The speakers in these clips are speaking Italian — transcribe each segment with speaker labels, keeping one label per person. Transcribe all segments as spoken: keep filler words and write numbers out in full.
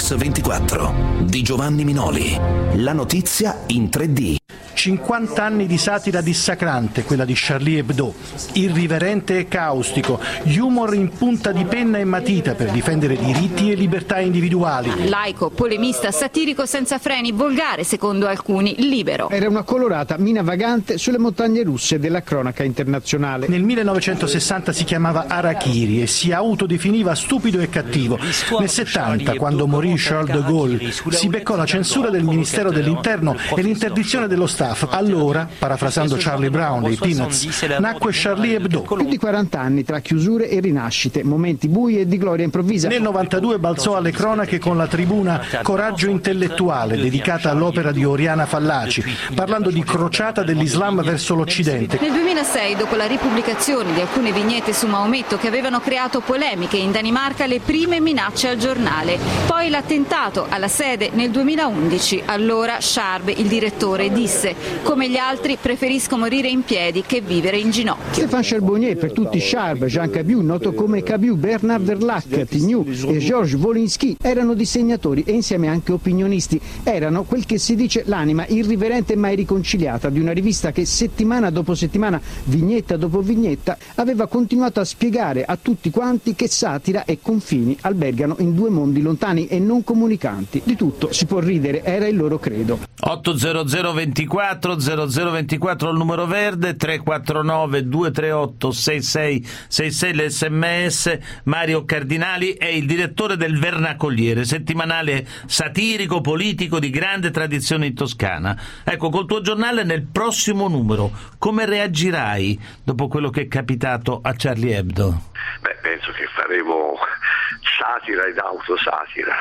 Speaker 1: News ventiquattro di Giovanni Minoli. La notizia in tre D.
Speaker 2: cinquanta anni di satira dissacrante, quella di Charlie Hebdo, irriverente e caustico, humor in punta di penna e matita per difendere diritti e libertà individuali.
Speaker 3: Laico, polemista, satirico senza freni, volgare secondo alcuni, libero.
Speaker 4: Era una colorata mina vagante sulle montagne russe della cronaca internazionale.
Speaker 2: Nel millenovecentosessanta si chiamava Harakiri e si autodefiniva stupido e cattivo. Nel settanta, quando morì Charles de Gaulle, si beccò la censura del Ministero dell'Interno e l'interdizione dello Stato. Allora, parafrasando Charlie Brown dei Peanuts, nacque Charlie Hebdo.
Speaker 4: Più di quaranta anni tra chiusure e rinascite, momenti bui e di gloria improvvisa.
Speaker 2: Nel novantadue balzò alle cronache con la tribuna Coraggio Intellettuale, dedicata all'opera di Oriana Fallaci, parlando di crociata dell'Islam verso l'Occidente.
Speaker 3: Nel duemilasei, dopo la ripubblicazione di alcune vignette su Maometto che avevano creato polemiche in Danimarca, le prime minacce al giornale. Poi l'attentato alla sede nel duemilaundici. Allora Sharp, il direttore, disse: come gli altri preferisco morire in piedi che vivere in ginocchio.
Speaker 4: Stéphane Charbonnier, per tutti Sharp, Jean Cabiu, noto come Cabiu, Bernard Verlac, Tignou e Georges Wolinski erano disegnatori e insieme anche opinionisti. Erano quel che si dice l'anima irriverente e mai riconciliata di una rivista che settimana dopo settimana, vignetta dopo vignetta, aveva continuato a spiegare a tutti quanti che satira e confini albergano in due mondi lontani e non comunicanti. Di tutto si può ridere, era il loro credo.
Speaker 5: ottocento ventiquattro zero zero ventiquattro il numero verde, tre quattro nove due tre otto sei sei sei sei l'sms. Mario Cardinali è il direttore del Vernacoliere, settimanale satirico politico di grande tradizione in Toscana. Ecco, col tuo giornale nel prossimo numero come reagirai dopo quello che è capitato a Charlie Hebdo?
Speaker 6: Beh, penso che faremo satira ed autosatira.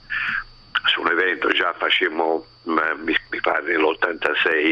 Speaker 6: Su un evento già facemmo, mi, mi pare nell'ottantasei,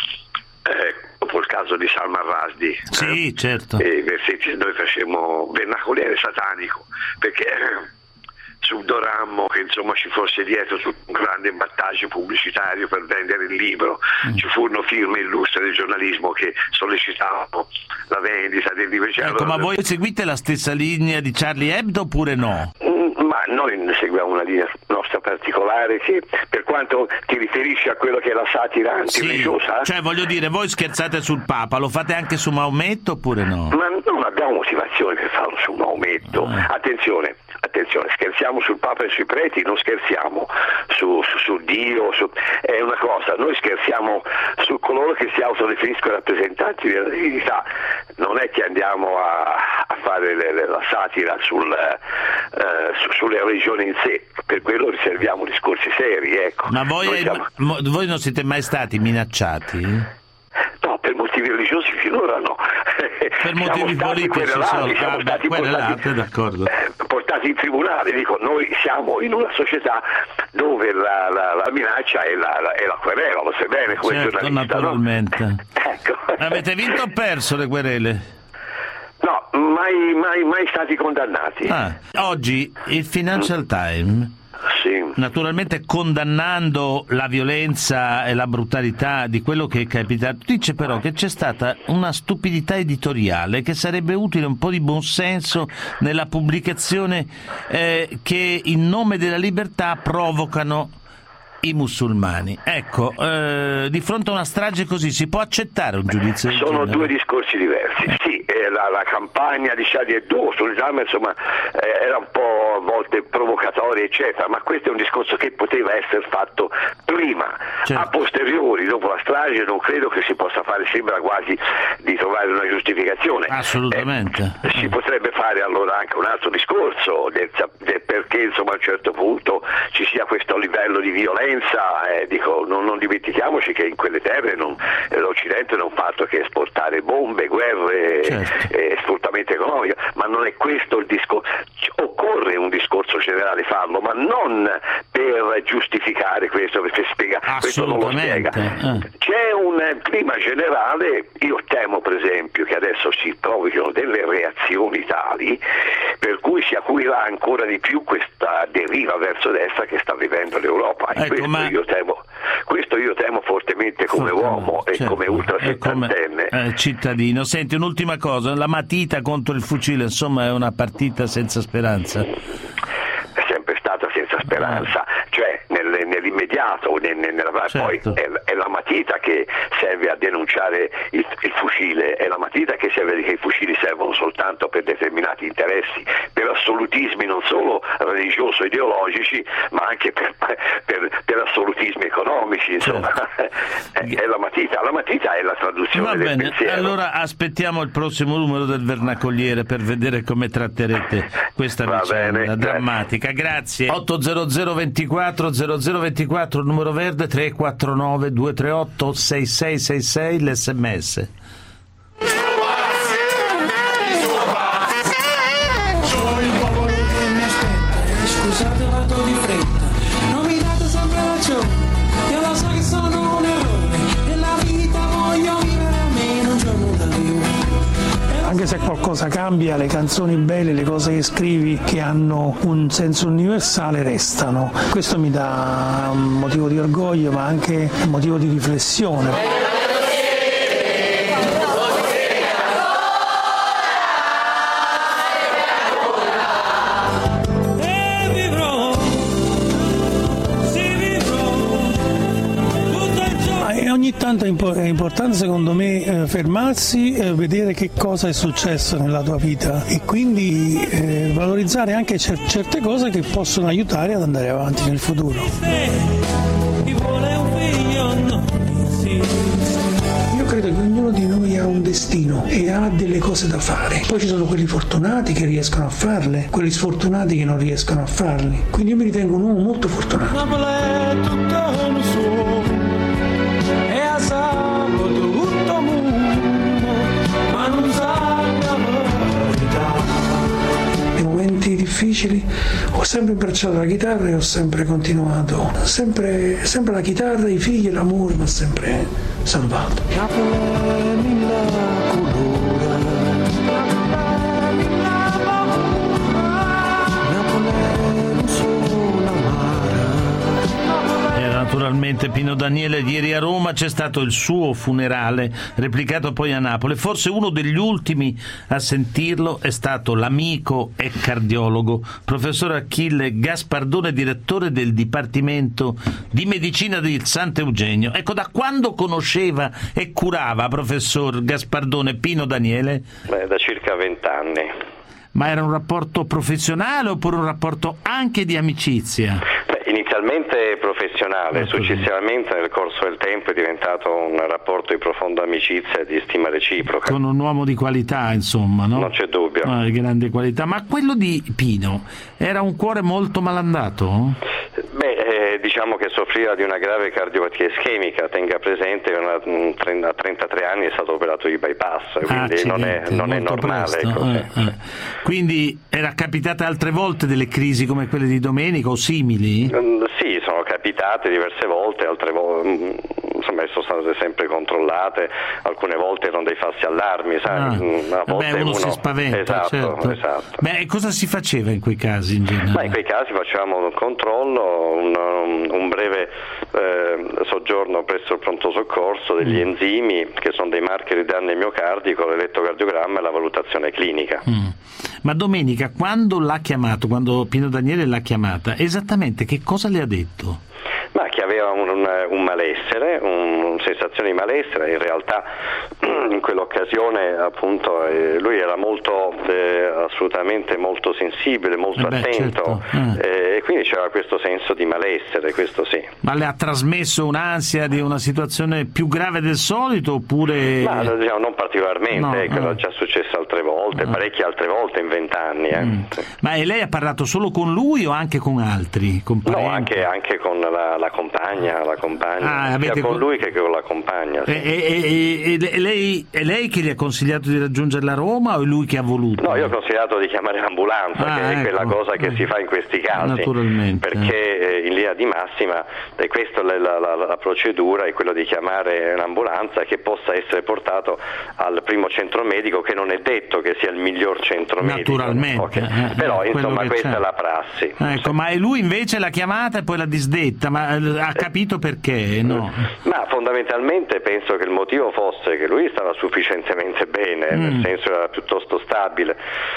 Speaker 6: eh, dopo il caso di Salman Rushdie.
Speaker 5: Sì,
Speaker 6: eh,
Speaker 5: certo.
Speaker 6: E i versetti noi facemmo Vernacoliere satanico, perché eh, subdorammo che insomma ci fosse dietro un grande battaggio pubblicitario per vendere il libro. Mm. Ci furono firme illustre del giornalismo che sollecitavano la vendita del libro. Cioè,
Speaker 5: ecco,
Speaker 6: allora,
Speaker 5: ma voi seguite la stessa linea di Charlie Hebdo oppure no?
Speaker 6: Ma noi seguiamo una linea nostra particolare che, per quanto ti riferisci a quello che è la satira antireligiosa,
Speaker 5: sì, cioè voglio dire, voi scherzate sul Papa, lo fate anche su Maometto oppure no?
Speaker 6: Ma non abbiamo motivazione per farlo su Maometto. Ah. Attenzione, attenzione, scherziamo sul Papa e sui preti, non scherziamo su, su, su Dio, su, è una cosa, noi scherziamo su coloro che si autodefiniscono rappresentanti della divinità, non è che andiamo a, a fare le, le, la satira sul, uh, su, sulle religioni in sé, per quello riserviamo discorsi seri, ecco.
Speaker 5: Ma voi, hai,
Speaker 6: siamo...
Speaker 5: mo, voi non siete mai stati minacciati?
Speaker 6: No, per motivi religiosi finora no.
Speaker 5: Per motivi politici sono
Speaker 6: siamo
Speaker 5: ah,
Speaker 6: stati
Speaker 5: beh,
Speaker 6: portati,
Speaker 5: d'accordo.
Speaker 6: Eh, portati in tribunale. Dico, noi siamo in una società dove la, la, la minaccia è la, la, è la querela, lo sai bene come
Speaker 5: certo,
Speaker 6: giornalista,
Speaker 5: naturalmente.
Speaker 6: No? Ecco.
Speaker 5: Avete vinto o perso le querele?
Speaker 6: No, mai, mai, mai stati condannati.
Speaker 5: Ah, oggi il Financial Times,
Speaker 6: sì,
Speaker 5: naturalmente condannando la violenza e la brutalità di quello che è capitato, dice però che c'è stata una stupidità editoriale, che sarebbe utile un po' di buonsenso nella pubblicazione eh, che in nome della libertà provocano i musulmani. Ecco, eh, di fronte a una strage così si può accettare un giudizio del
Speaker 6: sono
Speaker 5: genere?
Speaker 6: Due discorsi diversi. Sì, eh, la, la campagna di Charlie Hebdo sull'esame insomma eh, era un po' a volte provocatoria eccetera, ma questo è un discorso che poteva essere fatto prima. Certo. A posteriori, dopo la strage, non credo che si possa fare, sembra quasi di trovare una giustificazione.
Speaker 5: Assolutamente.
Speaker 6: Eh, si potrebbe fare allora anche un altro discorso del, del perché insomma a un certo punto ci sia questo livello di violenza. Eh, dico, non, non dimentichiamoci che in quelle terre non, l'Occidente non fa altro che esportare bombe, guerre, certo, e sfruttamento economico, ma non è questo il discorso. Occorre un discorso generale farlo, ma non per giustificare questo, perché spiega, questo non lo spiega. Eh. C'è un clima generale, io temo per esempio che adesso si provochino delle reazioni tali per cui si acuirà ancora di più questa deriva verso destra che sta vivendo l'Europa. E
Speaker 5: ecco,
Speaker 6: questo,
Speaker 5: ma...
Speaker 6: io temo, questo io temo fortemente come Forte, uomo certo, e come ultrasettantenne.
Speaker 5: Eh, cittadino. Senti, un'ultima cosa, la matita contro il fucile, insomma è una partita senza speranza.
Speaker 6: È sempre stata senza questa speranza, cioè nel, nell'immediato, nel, nella,
Speaker 5: certo.
Speaker 6: poi è, è la matita che serve a denunciare il, il fucile, è la matita che serve che i fucili servono soltanto per determinati interessi, per assolutismi non solo religioso-ideologici, ma anche per, per, per assolutismi economici, insomma. Certo. è, è la matita, la matita è la traduzione
Speaker 5: Va
Speaker 6: del
Speaker 5: bene,
Speaker 6: pensiero.
Speaker 5: allora aspettiamo il prossimo numero del Vernacoliere per vedere come tratterete questa
Speaker 6: Va
Speaker 5: vicenda
Speaker 6: bene,
Speaker 5: drammatica. Grazie. otto zero zero ventiquattro zero zero ventiquattro il numero verde, tre quattro nove due tre otto sei sei sei sei l'sms.
Speaker 7: Scusate, vado di fretta, non mi date sempre ragione, io lo so che sono un errore, nella vita voglio vivere almeno un giorno da Dio.
Speaker 8: Anche se qualcosa cambia, le canzoni belle, le cose che scrivi che hanno un senso universale restano. Questo mi dà un motivo di orgoglio, ma anche un motivo di riflessione. Ogni tanto è importante secondo me eh, fermarsi e vedere che cosa è successo nella tua vita e quindi eh, valorizzare anche cer- certe cose che possono aiutare ad andare avanti nel futuro. Io credo che ognuno di noi ha un destino e ha delle cose da fare. Poi ci sono quelli fortunati che riescono a farle, quelli sfortunati che non riescono a farli. Quindi io mi ritengo un uomo molto fortunato. Nei momenti difficili ho sempre abbracciato la chitarra e ho sempre continuato, sempre, sempre la chitarra, i figli e l'amore mi ha sempre salvato.
Speaker 5: Naturalmente Pino Daniele. Ieri a Roma c'è stato il suo funerale, replicato poi a Napoli. Forse uno degli ultimi a sentirlo è stato l'amico e cardiologo professor Achille Gaspardone, direttore del Dipartimento di Medicina del Sant'Eugenio. Ecco, da quando conosceva e curava, professor Gaspardone, Pino Daniele?
Speaker 9: Beh, da circa vent'anni.
Speaker 5: Ma era un rapporto professionale oppure un rapporto anche di amicizia?
Speaker 9: Inizialmente professionale, successivamente nel corso del tempo è diventato un rapporto di profonda amicizia e di stima reciproca.
Speaker 5: Con un uomo di qualità, insomma, no?
Speaker 9: Non c'è dubbio.
Speaker 5: Ah, di grande qualità. Ma quello di Pino era un cuore molto malandato?
Speaker 9: Beh, eh, diciamo che soffriva di una grave cardiopatia ischemica. Tenga presente che una, a trentatré anni è stato operato di bypass, quindi ah, non è, non è normale. Ecco,
Speaker 5: eh,
Speaker 9: sì.
Speaker 5: eh. Quindi era capitate altre volte delle crisi come quelle di Domenico o simili?
Speaker 9: Mm, sì, sono capitate diverse volte, altre volte insomma sono state sempre controllate, alcune volte erano dei falsi allarmi, sai?
Speaker 5: Ah,
Speaker 9: Una volta
Speaker 5: beh, uno,
Speaker 9: uno
Speaker 5: si spaventa,
Speaker 9: esatto,
Speaker 5: certo.
Speaker 9: esatto.
Speaker 5: Beh, e cosa si faceva in quei casi in generale?
Speaker 9: Ma in quei casi facevamo un controllo, un, un breve eh, soggiorno presso il pronto soccorso, degli mm. enzimi che sono dei marker di danno miocardico, l'elettrocardiogramma e la valutazione clinica.
Speaker 5: Mm. Ma Domenica, quando l'ha chiamato, quando Pino Daniele l'ha chiamata, esattamente che cosa le ha detto?
Speaker 9: Ma che aveva un, un, un malessere, un, una sensazione di malessere. In realtà in quell'occasione appunto eh, lui era molto eh, assolutamente molto sensibile, molto eh beh, attento, certo. eh. e quindi c'era questo senso di malessere, questo sì.
Speaker 5: Ma le ha trasmesso un'ansia di una situazione più grave del solito oppure?
Speaker 9: Ma diciamo, non particolarmente, no, ecco, era già successo altre volte, no. parecchie altre volte in vent'anni. Eh. Mm. Sì.
Speaker 5: Ma e lei ha parlato solo con lui o anche con altri? Con
Speaker 9: no, anche, anche con la, la compagna, la compagna, ah, sia con, con lui che con la compagna. Sì.
Speaker 5: E, e, e, e lei, è lei che gli ha consigliato di raggiungerla a Roma o è lui che ha voluto?
Speaker 9: No, io ho consigliato di chiamare l'ambulanza, ah, che ecco. è quella cosa che eh. si fa in questi casi.
Speaker 5: Naturalmente.
Speaker 9: Perché in linea linea di massima, e questa è la, la, la procedura, è quello di chiamare un'ambulanza che possa essere portato al primo centro medico, che non è detto che sia il miglior centro
Speaker 5: naturalmente,
Speaker 9: medico. Okay.
Speaker 5: Eh,
Speaker 9: però insomma questa
Speaker 5: c'è.
Speaker 9: è la prassi.
Speaker 5: Ecco,
Speaker 9: sì.
Speaker 5: Ma e lui invece l'ha chiamata e poi l'ha disdetta, ma ha capito perché? No?
Speaker 9: Ma fondamentalmente penso che il motivo fosse che lui stava sufficientemente bene, mm. nel senso era piuttosto stabile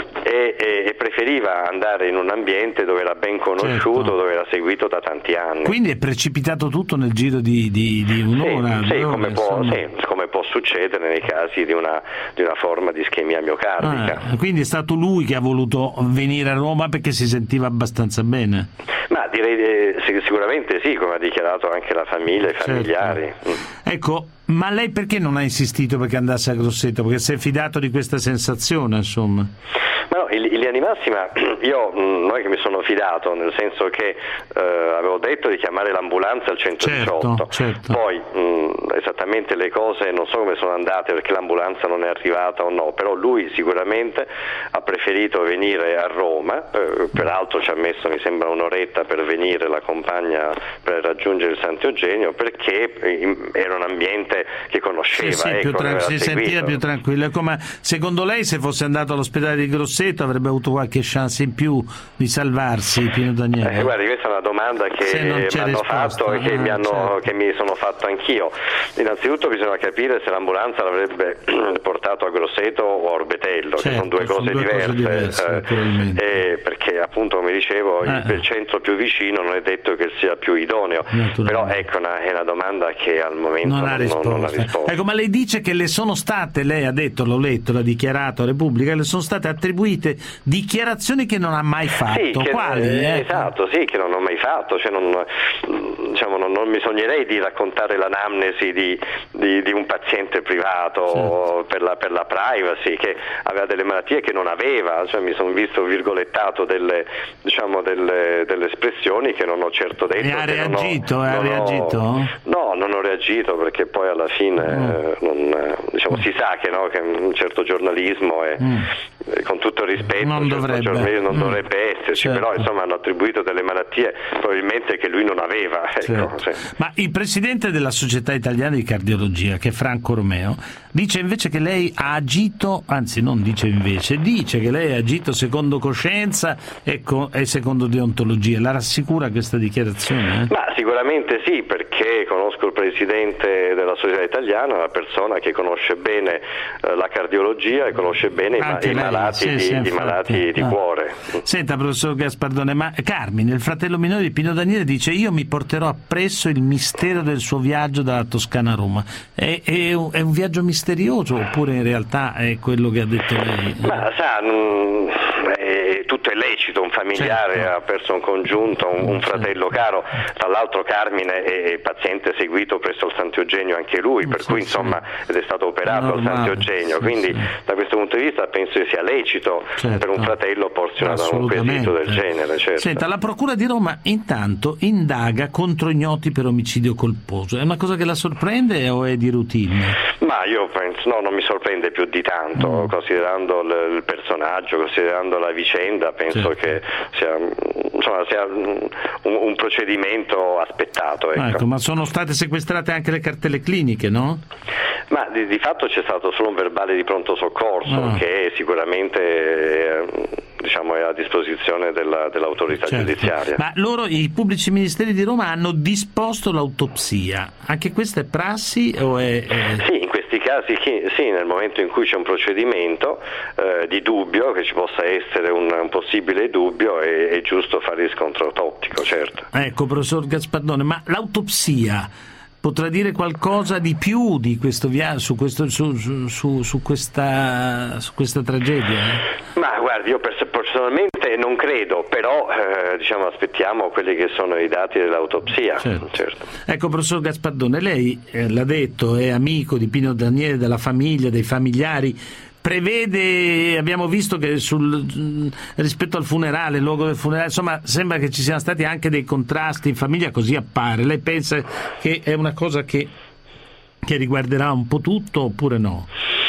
Speaker 9: e, e, e preferiva andare in un ambiente dove era ben conosciuto, certo. dove era seguito da tanti anni.
Speaker 5: Quindi è precipitato tutto nel giro di, di, di un'ora?
Speaker 9: Sì, sì,
Speaker 5: ore,
Speaker 9: come, può, sì, come può succedere nei casi di una, di una forma di ischemia miocardica.
Speaker 5: Ah, quindi è stato lui che ha voluto venire a Roma perché si sentiva abbastanza bene?
Speaker 9: Ma direi eh, sicuramente sì, come ha dichiarato anche la famiglia e i
Speaker 5: certo.
Speaker 9: familiari.
Speaker 5: Ecco, ma lei perché non ha insistito perché andasse a Grosseto? Perché si è fidato di questa sensazione, insomma?
Speaker 9: Ma no, in linea di massima io mh, non è che mi sono fidato, nel senso che eh, avevo detto di chiamare l'ambulanza al centodiciotto,
Speaker 5: certo, certo.
Speaker 9: Poi mh, esattamente le cose non so come sono andate perché l'ambulanza non è arrivata o no, però lui sicuramente ha preferito venire a Roma, eh, peraltro ci ha messo mi sembra un'oretta per venire la compagna per raggiungere il Sant'Eugenio, perché era un ambiente che conosceva,
Speaker 5: sì, sì,
Speaker 9: ecco,
Speaker 5: più tran- si sentiva più tranquillo. Ma secondo lei se fosse andato all'ospedale di Grosseto avrebbe avuto qualche chance in più di salvarsi, Pino Daniele?
Speaker 9: Eh, guardi, questa è una domanda che mi hanno risposta. fatto e che, ah, mi hanno, certo. che mi sono fatto anch'io. Innanzitutto bisogna capire se l'ambulanza l'avrebbe portato a Grosseto o a Orbetello, certo, che sono due cose sono due diverse, cose diverse eh, eh, perché appunto come dicevo eh. il, il centro più vicino non è detto che sia più idoneo, però ecco una, è una domanda che al momento
Speaker 5: non,
Speaker 9: non,
Speaker 5: ha, risposta.
Speaker 9: non, non ha risposta.
Speaker 5: Ecco, ma lei dice che le sono state, lei ha detto, l'ho letto, l'ha dichiarato a Repubblica, le sono state attribuite dichiarazioni che non ha mai fatto.
Speaker 9: Sì, che,
Speaker 5: quali? Eh?
Speaker 9: Esatto, sì, che non ho mai fatto, cioè non, diciamo, non, non mi sognerei di raccontare l'anamnesi di, di, di un paziente privato, certo. per, la, per la privacy, che aveva delle malattie che non aveva, cioè mi sono visto virgolettato delle, diciamo, delle, delle espressioni che non ho certo detto.
Speaker 5: E ha reagito?
Speaker 9: Ho,
Speaker 5: ha reagito?
Speaker 9: Ho, no, non ho reagito perché poi alla fine mm. eh, non, diciamo, mm. si sa che, no, che un certo giornalismo è, mm. eh, con tutto il rispetto,
Speaker 5: non
Speaker 9: certo
Speaker 5: dovrebbe,
Speaker 9: giornalismo non
Speaker 5: mm.
Speaker 9: dovrebbe esserci, certo. però insomma hanno attribuito delle malattie probabilmente che lui non aveva. Ecco,
Speaker 5: certo. sì. Ma il presidente della Società Italiana di Cardiologia, che è Franco Romeo, dice invece che lei ha agito, anzi non dice invece, dice che lei ha agito secondo coscienza e, co- e secondo deontologia. La rassicura questa dichiarazione? Eh?
Speaker 9: Ma sicuramente sì, perché conosco il presidente della Società Italiana, una persona che conosce bene eh, la cardiologia e conosce bene i, i malati, sì, di, sì, i malati di ah. cuore.
Speaker 5: Senta, professor Gaspardone, ma Carmine, il fratello minore di Pino Daniele, dice: io mi porterò appresso il mistero del suo viaggio dalla Toscana a Roma. È, è, un, è un viaggio misterioso oppure in realtà è quello che ha detto lei?
Speaker 9: Ma sa, mh, è, tutto è lecito, un familiare certo. ha perso un congiunto, un, un fratello caro, tra l'altro Carmine è paziente seguito presso il Sant'Eugenio anche lui, per sì, cui insomma sì. ed è stato operato al Sant'Eugenio, sì, quindi sì. da questo punto di vista penso che sia lecito certo. per un fratello porsi una, un quesito del genere. Certo.
Speaker 5: Senta, la Procura di Roma intanto indaga contro ignoti per omicidio colposo, è una cosa che la sorprende o è di routine?
Speaker 9: Ma io penso, no, non mi sorprende più di tanto, mm. considerando l- il personaggio, considerando la vicenda, penso certo. che sia, insomma, sia un, un procedimento aspettato. Ecco.
Speaker 5: Ecco, ma sono state sequestrate anche le cartelle cliniche, no?
Speaker 9: Ma di, di fatto c'è stato solo un verbale di pronto soccorso
Speaker 5: ah.
Speaker 9: che sicuramente eh, diciamo, è a disposizione della, dell'autorità
Speaker 5: certo.
Speaker 9: giudiziaria.
Speaker 5: Ma loro, i pubblici ministeri di Roma, hanno disposto l'autopsia. Anche questa è prassi o è... è...
Speaker 9: Sì, in questi casi sì, nel momento in cui c'è un procedimento eh, di dubbio, che ci possa essere un, un possibile dubbio, è, è giusto fare il riscontro autoptico, certo.
Speaker 5: Ecco, professor Gaspardone, ma l'autopsia potrà dire qualcosa di più di questo via- su, questo, su, su, su, su, questa, su questa tragedia?
Speaker 9: Ma guardi, io personalmente non credo, però eh, diciamo aspettiamo quelli che sono i dati dell'autopsia.
Speaker 5: Certo.
Speaker 9: Certo.
Speaker 5: Ecco, professor Gaspardone, lei eh, l'ha detto, è amico di Pino Daniele, della famiglia, dei familiari. Prevede, abbiamo visto che sul, rispetto al funerale, il luogo del funerale, insomma, sembra che ci siano stati anche dei contrasti in famiglia, così appare. Lei pensa che è una cosa che, che riguarderà un po' tutto oppure no?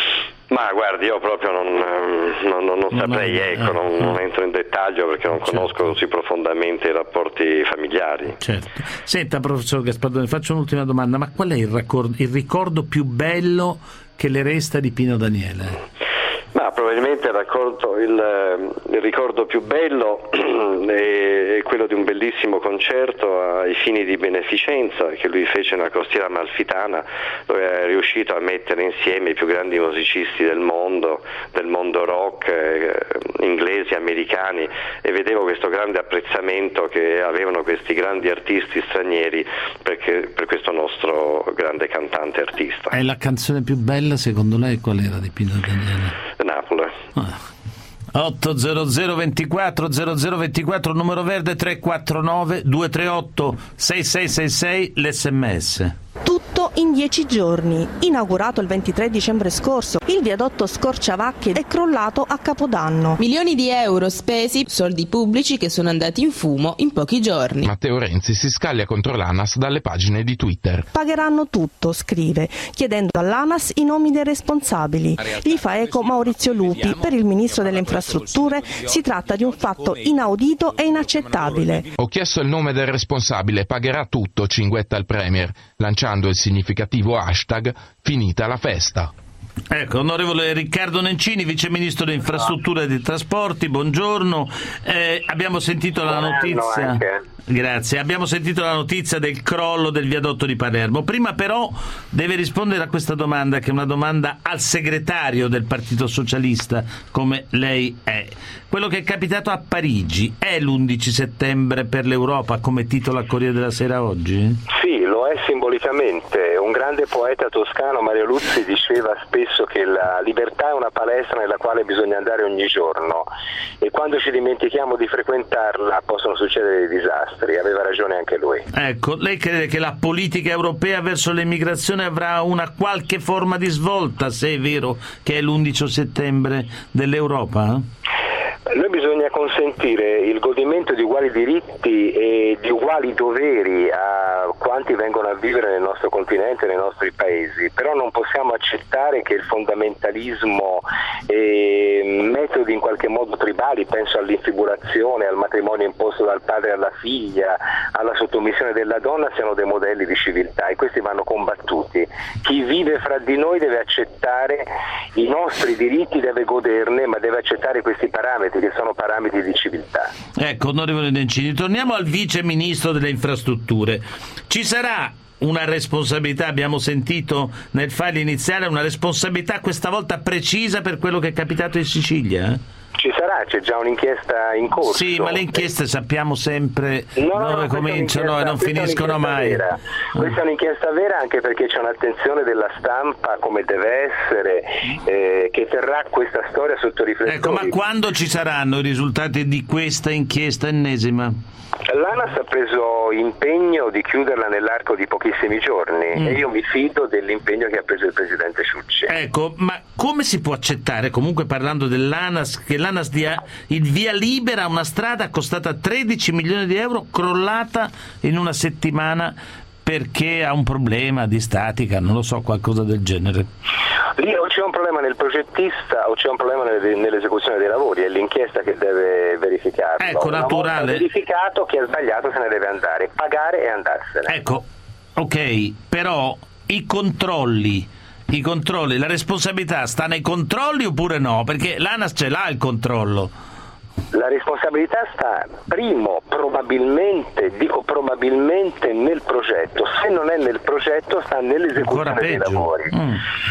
Speaker 9: Ma guardi, io proprio non, non, non, non saprei, no, ecco, eh, non, eh. non entro in dettaglio perché non certo. conosco così profondamente i rapporti familiari.
Speaker 5: Certo. Senta, professor Gaspardone, faccio un'ultima domanda, ma qual è il, raccordo, il ricordo più bello che le resta di Pino Daniele?
Speaker 9: Ma probabilmente il ricordo, il, il ricordo più bello è, è quello di un bellissimo concerto ai fini di beneficenza che lui fece nella costiera amalfitana, dove è riuscito a mettere insieme i più grandi musicisti del mondo, del mondo rock, eh, inglesi, americani, e vedevo questo grande apprezzamento che avevano questi grandi artisti stranieri perché, per questo nostro grande cantante artista.
Speaker 5: E la canzone più bella secondo lei qual era di Pino Daniele?
Speaker 9: Napoli.
Speaker 5: Ah. otto zero zero ventiquattro zero zero ventiquattro, numero verde tre quattro nove due tre otto sei sei sei sei, l'esse emme esse.
Speaker 10: Tutto in dieci giorni. Inaugurato il ventitré dicembre scorso, il viadotto Scorciavacche è crollato a Capodanno.
Speaker 11: Milioni di euro spesi, soldi pubblici che sono andati in fumo in pochi giorni.
Speaker 12: Matteo Renzi si scaglia contro l'ANAS dalle pagine di Twitter.
Speaker 10: Pagheranno tutto, scrive, chiedendo all'ANAS i nomi dei responsabili. Gli fa eco Maurizio Lupi. Per il ministro delle infrastrutture si tratta di un fatto inaudito e inaccettabile.
Speaker 12: Ho chiesto il nome del responsabile, pagherà tutto, cinguetta il Premier, lanciando il significativo hashtag finita la festa.
Speaker 5: Ecco, onorevole Riccardo Nencini, vice ministro delle infrastrutture e dei trasporti, buongiorno. Eh, abbiamo sentito la notizia. Grazie, abbiamo sentito la notizia del crollo del viadotto di Palermo. Prima però deve rispondere a questa domanda, che è una domanda al segretario del Partito Socialista, come lei è. Quello che è capitato a Parigi è l'undici settembre per l'Europa, come titola Corriere della Sera oggi?
Speaker 13: Sì, lo è simbolicamente. Un grande poeta toscano, Mario Luzzi, diceva spesso che la libertà è una palestra nella quale bisogna andare ogni giorno e quando ci dimentichiamo di frequentarla possono succedere dei disastri. Aveva ragione anche lui.
Speaker 5: Ecco, lei crede che la politica europea verso l'immigrazione avrà una qualche forma di svolta, se è vero che è l'undici settembre dell'Europa?
Speaker 13: Noi bisogna consentire il godimento di uguali diritti e di uguali doveri a quanti vengono a vivere nel nostro continente e nei nostri paesi, però non possiamo accettare che il fondamentalismo e metodi in qualche modo tribali, penso all'infibulazione, al matrimonio imposto dal padre alla figlia, alla sottomissione della donna, siano dei modelli di civiltà e questi vanno combattuti. Chi vive fra di noi deve accettare i nostri diritti, deve goderne, ma deve accettare questi parametri che sono parametri di civiltà.
Speaker 5: Ecco, onorevole Nencini, torniamo al vice ministro delle infrastrutture. Ci sarà una responsabilità, abbiamo sentito nel file iniziale, una responsabilità questa volta precisa per quello che è capitato in Sicilia? Eh?
Speaker 13: Ci sarà, c'è già un'inchiesta in corso.
Speaker 5: Sì, ma le inchieste sappiamo sempre
Speaker 13: no, no,
Speaker 5: dove
Speaker 13: no,
Speaker 5: cominciano e non finiscono mai.
Speaker 13: Vera. Questa è un'inchiesta vera anche perché c'è un'attenzione della stampa, come deve essere, eh, che terrà questa storia sotto riflessione.
Speaker 5: Ecco, ma quando ci saranno i risultati di questa inchiesta ennesima?
Speaker 13: L'ANAS ha preso impegno di chiuderla nell'arco di pochissimi giorni mm. e io mi fido dell'impegno che ha preso il presidente Ciucci.
Speaker 5: Ecco, ma come si può accettare, comunque parlando dell'ANAS, che l'ANAS dia il via libera a una strada costata tredici milioni di euro, crollata in una settimana perché ha un problema di statica, non lo so, qualcosa del genere?
Speaker 13: Lì o c'è un problema nel progettista o c'è un problema nell'esecuzione dei lavori, è l'inchiesta che deve verificarlo.
Speaker 5: Ecco,
Speaker 13: una
Speaker 5: naturale.
Speaker 13: volta verificato, chi ha sbagliato se ne deve andare, pagare e andarsene.
Speaker 5: Ecco, ok, però i controlli, i controlli, la responsabilità sta nei controlli oppure no? Perché l'ANAS ce l'ha il controllo.
Speaker 13: La responsabilità sta, primo, probabilmente, dico probabilmente, nel progetto. Se non è nel progetto, sta nell'esecuzione dei lavori.
Speaker 5: Mm.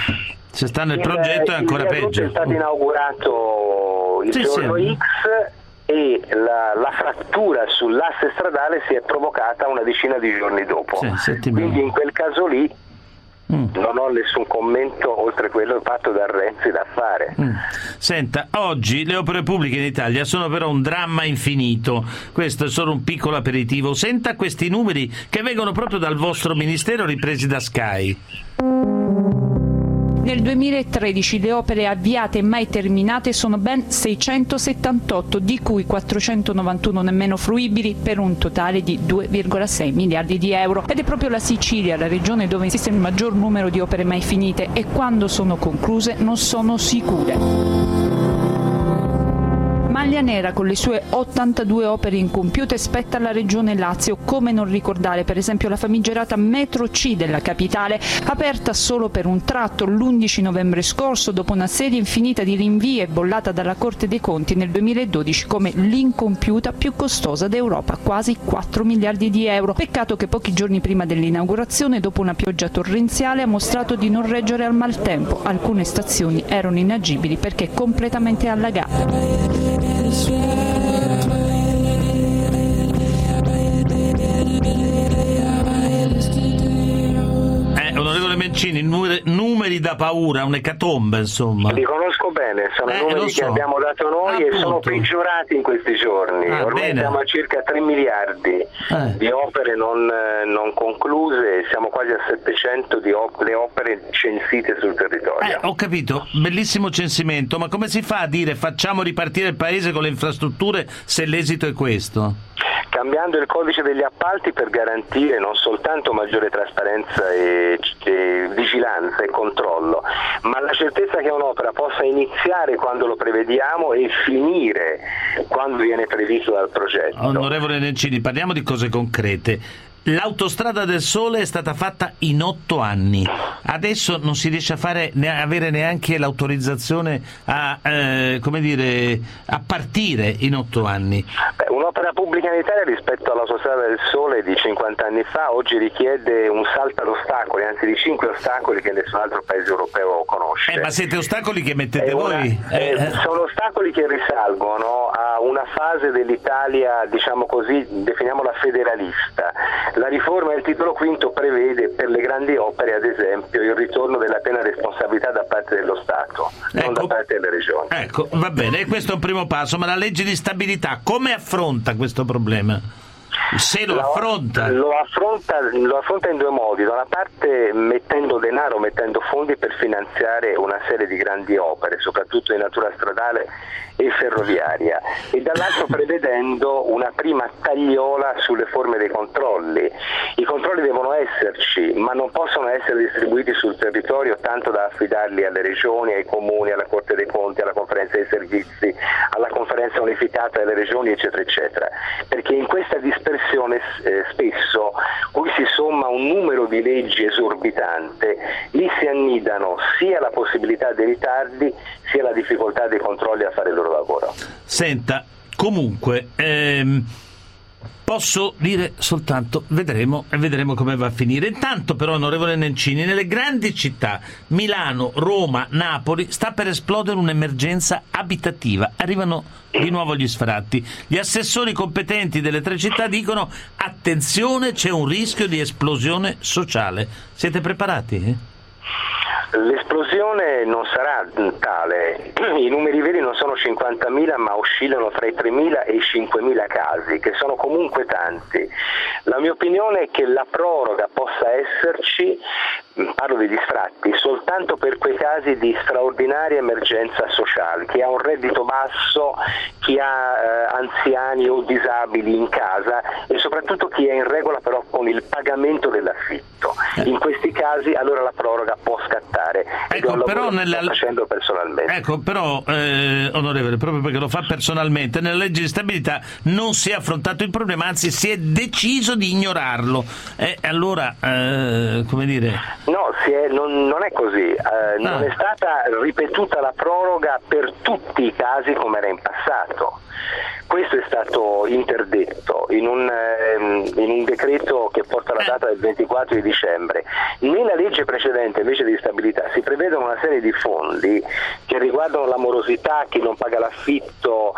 Speaker 5: Se sta nel il, progetto è ancora peggio.
Speaker 13: È stato inaugurato il
Speaker 5: sì,
Speaker 13: giorno
Speaker 5: sì.
Speaker 13: X e la, la frattura sull'asse stradale si è provocata una decina di giorni dopo.
Speaker 5: Sì,
Speaker 13: quindi in quel caso lì Mm. non ho nessun commento oltre quello fatto da Renzi da fare.
Speaker 5: Mm. Senta, oggi le opere pubbliche in Italia sono però un dramma infinito. Questo è solo un piccolo aperitivo. Senta questi numeri che vengono proprio dal vostro ministero, ripresi da Sky.
Speaker 14: Nel duemilatredici le opere avviate e mai terminate sono ben seicentosettantotto, di cui quattrocentonovantuno nemmeno fruibili, per un totale di due virgola sei miliardi di euro. Ed è proprio la Sicilia la regione dove esiste il maggior numero di opere mai finite e quando sono concluse non sono sicure. Maglia nera con le sue ottantadue opere incompiute spetta alla regione Lazio, come non ricordare per esempio la famigerata metro C della capitale, aperta solo per un tratto l'undici novembre scorso dopo una serie infinita di rinvii e bollata dalla Corte dei Conti nel duemiladodici come l'incompiuta più costosa d'Europa, quasi quattro miliardi di euro. Peccato che pochi giorni prima dell'inaugurazione, dopo una pioggia torrenziale, ha mostrato di non reggere al maltempo. Alcune stazioni erano inagibili perché completamente allagate.
Speaker 5: Eh, onorevole Mencini, numeri, numeri da paura, un'ecatombe, insomma.
Speaker 13: Li conosco bene, sono
Speaker 5: eh,
Speaker 13: numeri
Speaker 5: so.
Speaker 13: che abbiamo dato noi
Speaker 5: ah,
Speaker 13: e sono peggiorati in questi giorni.
Speaker 5: Ah,
Speaker 13: Ormai
Speaker 5: bene.
Speaker 13: siamo a circa tre miliardi
Speaker 5: eh.
Speaker 13: di opere non, non concluse, siamo quasi a settecento di op- le opere censite sul territorio.
Speaker 5: Eh, ho capito, bellissimo censimento, ma come si fa a dire facciamo ripartire il paese con le infrastrutture se l'esito è questo?
Speaker 13: Cambiando il codice degli appalti per garantire non soltanto maggiore trasparenza e, e vigilanza e controllo, ma la certezza che un'opera possa iniziare quando lo prevediamo e finire quando viene previsto dal progetto.
Speaker 5: Onorevole Nencini, parliamo di cose concrete. L'autostrada del Sole è stata fatta in otto anni, adesso non si riesce a fare, ne, avere neanche l'autorizzazione a, eh, come dire, a partire in otto anni.
Speaker 13: Beh, un'opera pubblica in Italia rispetto all'autostrada del Sole di cinquanta anni fa oggi richiede un salto ad ostacoli, anzi di cinque ostacoli che nessun altro paese europeo conosce.
Speaker 5: Eh, ma siete ostacoli che mettete
Speaker 13: una,
Speaker 5: voi?
Speaker 13: Eh,
Speaker 5: eh.
Speaker 13: Sono ostacoli che risalgono a una fase dell'Italia, diciamo così, definiamola federalista. La riforma del titolo quinto prevede per le grandi opere, ad esempio, il ritorno della piena responsabilità da parte dello Stato,
Speaker 5: ecco,
Speaker 13: non da parte delle regioni.
Speaker 5: Ecco, va bene, questo è un primo passo, ma la legge di stabilità come affronta questo problema? Se lo, lo affronta?
Speaker 13: Lo affronta lo affronta in due modi: da una parte mettendo denaro, mettendo fondi per finanziare una serie di grandi opere, soprattutto di natura stradale e ferroviaria, e dall'altro prevedendo una prima tagliola sulle forme dei controlli. I controlli devono esserci, ma non possono essere distribuiti sul territorio tanto da affidarli alle regioni, ai comuni, alla Corte dei Conti, alla Conferenza dei Servizi, alla Conferenza Unificata delle Regioni, eccetera, eccetera, perché in questa dispersione eh, spesso, cui si somma un numero di leggi esorbitante, lì si annidano sia la possibilità dei ritardi sia la difficoltà dei controlli a fare il loro lavoro.
Speaker 5: Senta, comunque ehm, posso dire soltanto vedremo e vedremo come va a finire. Intanto però, onorevole Nencini, nelle grandi città Milano, Roma, Napoli sta per esplodere un'emergenza abitativa, arrivano di nuovo gli sfratti. Gli assessori competenti delle tre città dicono attenzione, c'è un rischio di esplosione sociale. Siete preparati? Eh?
Speaker 13: L'esplosione non sarà tale, i numeri veri non sono cinquantamila ma oscillano tra i tremila e i cinquemila casi, che sono comunque tanti. La mia opinione è che la proroga possa esserci, parlo degli sfratti, soltanto per quei casi di straordinaria emergenza sociale, chi ha un reddito basso, chi ha eh, anziani o disabili in casa e soprattutto chi è in regola però con il pagamento dell'affitto. In questi casi allora la proroga può scattare.
Speaker 5: Ecco, però nella...
Speaker 13: sto facendo personalmente.
Speaker 5: Ecco, però, eh, onorevole, proprio perché lo fa personalmente, nella legge di stabilità non si è affrontato il problema, anzi si è deciso di ignorarlo. E eh, allora, eh, come dire...
Speaker 13: No, si è, non, non è così. Eh, ah. Non è stata ripetuta la proroga per tutti i casi come era in passato. Questo è stato interdetto in un, in un decreto che porta la data del ventiquattro di dicembre. Nella legge precedente invece di stabilità si prevedono una serie di fondi che riguardano la morosità, chi non paga l'affitto,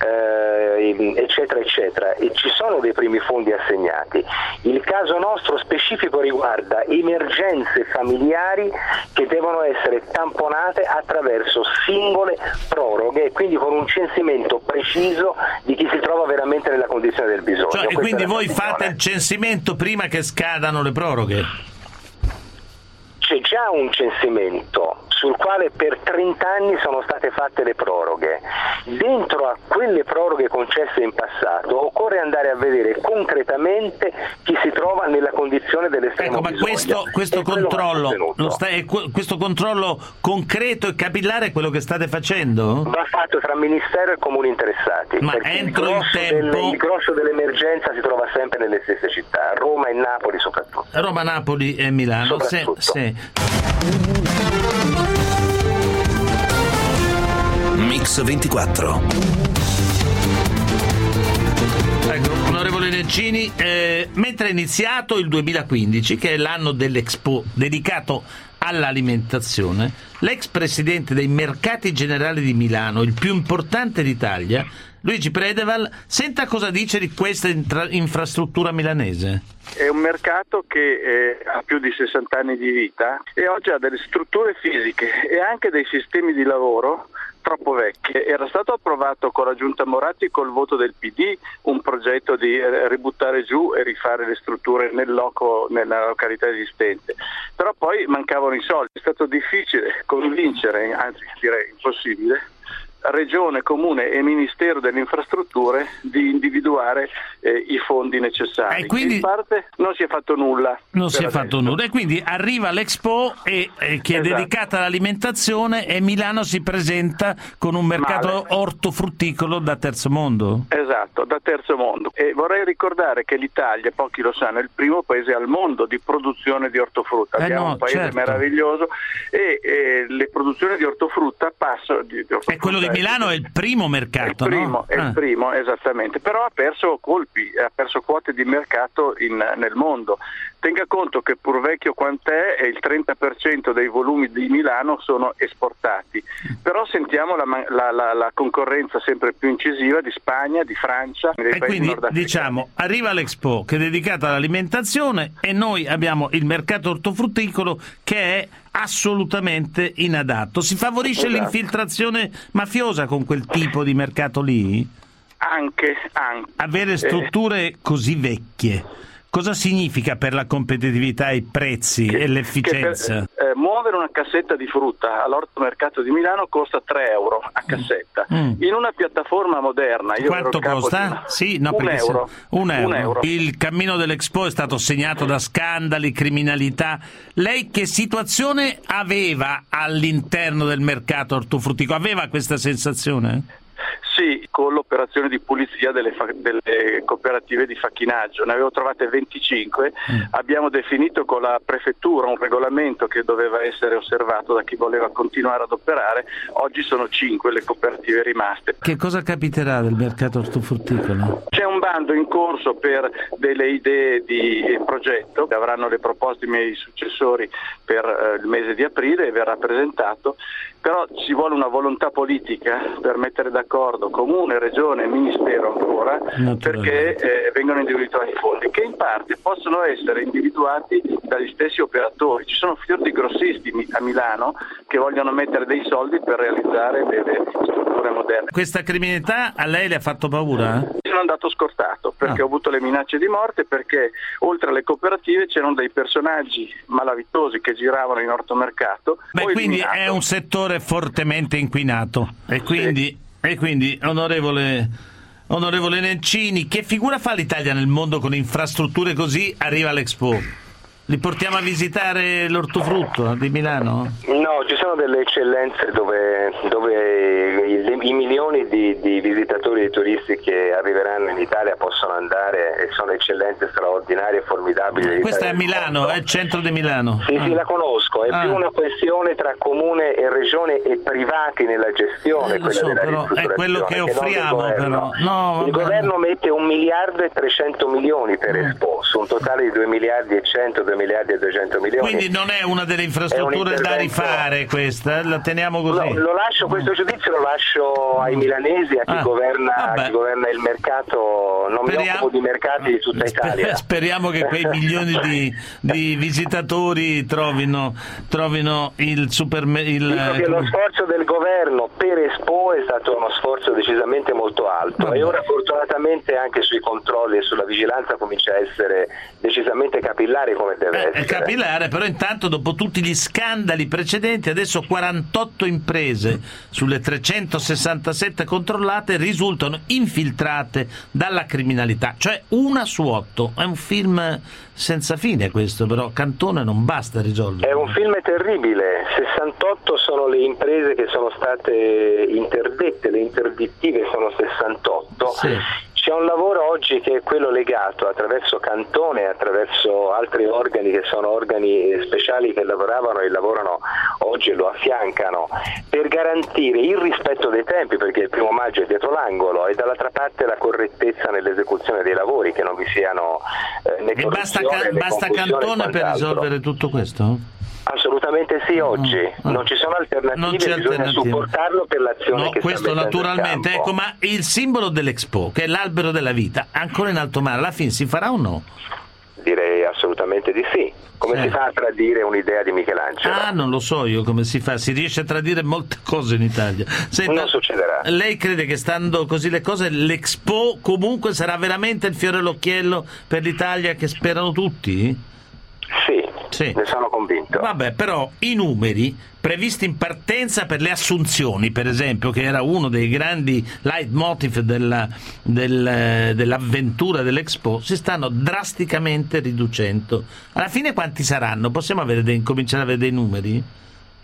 Speaker 13: eh, eccetera eccetera, e ci sono dei primi fondi assegnati. Il caso nostro specifico riguarda emergenze familiari che devono essere tamponate attraverso singole proroghe e quindi con un censimento preciso di chi si trova veramente nella condizione del bisogno.
Speaker 5: Cioè, e quindi voi fate il censimento prima che scadano le proroghe?
Speaker 13: C'è già un censimento, sul quale per trenta anni sono state fatte le proroghe. Dentro a quelle proroghe concesse in passato occorre andare a vedere concretamente chi si trova nella condizione dell'estremo
Speaker 5: ecco, ma
Speaker 13: bisogno.
Speaker 5: questo, questo controllo lo sta, è, questo controllo concreto e capillare è quello che state facendo?
Speaker 13: Va fatto tra Ministero e Comuni interessati.
Speaker 5: Ma entro il, il tempo
Speaker 13: del, il grosso dell'emergenza si trova sempre nelle stesse città, Roma e Napoli soprattutto.
Speaker 5: Roma, Napoli e Milano. Se, se.
Speaker 1: Mix ventiquattro.
Speaker 5: Ecco, onorevole Nencini, eh, mentre è iniziato il duemilaquindici, che è l'anno dell'Expo dedicato all'alimentazione, l'ex presidente dei Mercati Generali di Milano, il più importante d'Italia, Luigi Predeval, senta cosa dice di questa intra- infrastruttura milanese.
Speaker 15: È un mercato che eh, ha più di sessanta anni di vita e oggi ha delle strutture fisiche e anche dei sistemi di lavoro troppo vecchie. Era stato approvato con la Giunta Moratti col voto del P D un progetto di eh, ributtare giù e rifare le strutture nel loco, nella località esistente, però poi mancavano i soldi. È stato difficile convincere, anzi direi impossibile, Regione, Comune e Ministero delle Infrastrutture di individuare eh, i fondi necessari.
Speaker 5: E quindi
Speaker 15: in parte non si è fatto nulla.
Speaker 5: Non si è
Speaker 15: adesso.
Speaker 5: fatto nulla e quindi arriva l'Expo e, e, che è
Speaker 15: esatto.
Speaker 5: dedicata all'alimentazione, e Milano si presenta con un mercato
Speaker 15: Male.
Speaker 5: ortofrutticolo da terzo mondo.
Speaker 15: Esatto, da terzo mondo. E vorrei ricordare che l'Italia, pochi lo sanno, è il primo paese al mondo di produzione di ortofrutta.
Speaker 5: Eh
Speaker 15: Abbiamo
Speaker 5: no,
Speaker 15: un paese
Speaker 5: certo.
Speaker 15: meraviglioso e, e le produzioni di ortofrutta passano. Di, di ortofrutta
Speaker 5: E quello di Milano è il primo mercato,
Speaker 15: è il primo,
Speaker 5: no?
Speaker 15: È
Speaker 5: ah.
Speaker 15: il primo, esattamente, però ha perso colpi, ha perso quote di mercato in, nel mondo. Tenga conto che pur vecchio quant'è, il trenta per cento dei volumi di Milano sono esportati, però sentiamo la, la, la, la concorrenza sempre più incisiva di Spagna, di Francia, dei
Speaker 5: e
Speaker 15: paesi
Speaker 5: quindi
Speaker 15: nordafricani.
Speaker 5: diciamo arriva l'Expo che è dedicata all'alimentazione e noi abbiamo il mercato ortofrutticolo che è assolutamente inadatto. Si favorisce
Speaker 15: Esatto.
Speaker 5: l'infiltrazione mafiosa con quel tipo di mercato lì?
Speaker 15: Anche, anche.
Speaker 5: Avere strutture eh. così vecchie cosa significa per la competitività, i prezzi
Speaker 15: che,
Speaker 5: e l'efficienza?
Speaker 15: Per, eh, muovere una cassetta di frutta all'ortomercato di Milano costa tre euro a cassetta. Mm. In una piattaforma moderna, io
Speaker 5: quanto costa?
Speaker 15: Una...
Speaker 5: Sì, no,
Speaker 15: un, euro.
Speaker 5: Se... Un, euro.
Speaker 15: un euro.
Speaker 5: Il cammino dell'Expo è stato segnato da scandali, criminalità. Lei che situazione aveva all'interno del mercato ortofrutticolo? Aveva questa sensazione?
Speaker 15: Sì, con l'operazione di pulizia delle, fa- delle cooperative di facchinaggio, ne avevo trovate venticinque, mm. abbiamo definito con la prefettura un regolamento che doveva essere osservato da chi voleva continuare ad operare, oggi sono cinque le cooperative rimaste.
Speaker 5: Che cosa capiterà del mercato ortofrutticolo?
Speaker 15: C'è un bando in corso per delle idee di progetto, avranno le proposte i miei successori per eh, il mese di aprile e verrà presentato, però ci vuole una volontà politica per mettere d'accordo Comune, Regione e Ministero ancora perché eh, vengono individuati i fondi che in parte possono essere individuati dagli stessi operatori. Ci sono fior di grossisti a Milano che vogliono mettere dei soldi per realizzare delle strutture moderne.
Speaker 5: Questa criminalità a lei le ha fatto paura?
Speaker 15: Sono andato scortato perché ah. ho avuto le minacce di morte, perché oltre alle cooperative c'erano dei personaggi malavitosi che giravano in ortomercato.
Speaker 5: Beh, quindi è un settore fortemente inquinato e quindi, sì. e quindi onorevole, onorevole Nencini, che figura fa l'Italia nel mondo con infrastrutture così? Arriva l'Expo, li portiamo a visitare l'ortofrutto di Milano?
Speaker 13: No, ci sono delle eccellenze dove, dove i, i milioni di, di visitatori e turisti che arriveranno in Italia possono andare e sono eccellenze straordinarie e formidabili.
Speaker 5: Questa è a Milano, è il centro di Milano?
Speaker 13: Sì,
Speaker 5: ah.
Speaker 13: sì, la conosco, è ah. più una questione tra comune e regione e privati nella gestione.
Speaker 5: Eh, lo so, però è quello che offriamo.
Speaker 13: Che
Speaker 5: però. No,
Speaker 13: il governo mette un miliardo e trecento milioni per mm. Expo, su un totale di due miliardi e cento, due miliardi e duecento milioni.
Speaker 5: Quindi non è una delle infrastrutture da rifare questa, la teniamo così?
Speaker 13: No, lo lascio, questo giudizio lo lascio ai milanesi, a chi, ah, governa, a chi governa il mercato. Non speriamo, mi occupo di mercati di tutta Italia.
Speaker 5: Speriamo che quei milioni di, di visitatori trovino trovino il super il,
Speaker 13: Dico che lo sforzo del governo per Expo è stato uno sforzo decisamente molto alto. Vabbè. E ora fortunatamente anche sui controlli e sulla vigilanza comincia a essere decisamente capillare come deve
Speaker 5: eh,
Speaker 13: essere.
Speaker 5: È capillare, però intanto dopo tutti gli scandali precedenti adesso quarantotto imprese sulle trecentosessantasette controllate risultano infiltrate dalla criminalità, cioè una su otto. È un film senza fine questo, però Cantone non basta risolvere.
Speaker 13: È un film terribile, sessantotto sono le imprese che sono state interdette, le interdittive sono sessantotto. Sì. C'è un lavoro oggi che è quello legato attraverso Cantone e attraverso altri organi che sono organi speciali che lavoravano e lavorano oggi e lo affiancano per garantire il rispetto dei tempi, perché il primo maggio è dietro l'angolo, e dall'altra parte la correttezza nell'esecuzione dei lavori, che non vi siano eh, né corruzione,
Speaker 5: basta, ca-
Speaker 13: né
Speaker 5: basta Cantone per risolvere tutto questo?
Speaker 13: Assolutamente sì, oggi
Speaker 5: no, no.
Speaker 13: non ci sono alternative,
Speaker 5: non c'è
Speaker 13: bisogna
Speaker 5: alternativa.
Speaker 13: supportarlo per l'azione
Speaker 5: no,
Speaker 13: che
Speaker 5: questo
Speaker 13: sta mettendo
Speaker 5: naturalmente,
Speaker 13: in campo.
Speaker 5: ecco, ma il simbolo dell'Expo, che è l'albero della vita, ancora in alto mare, alla fine si farà o no?
Speaker 13: Direi assolutamente di sì. Come
Speaker 5: sì.
Speaker 13: si fa a tradire un'idea di Michelangelo?
Speaker 5: Ah, non lo so io come si fa, si riesce a tradire molte cose in Italia. Senta,
Speaker 13: non succederà.
Speaker 5: Lei crede che stando così le cose l'Expo comunque sarà veramente il fiore all'occhiello per l'Italia che sperano tutti?
Speaker 13: Sì,
Speaker 5: sì,
Speaker 13: ne sono convinto.
Speaker 5: Vabbè, però i numeri previsti in partenza per le assunzioni, per esempio, che era uno dei grandi leitmotiv della, del, dell'avventura dell'Expo, si stanno drasticamente riducendo. Alla fine quanti saranno? Possiamo avere dei, cominciare ad avere dei numeri?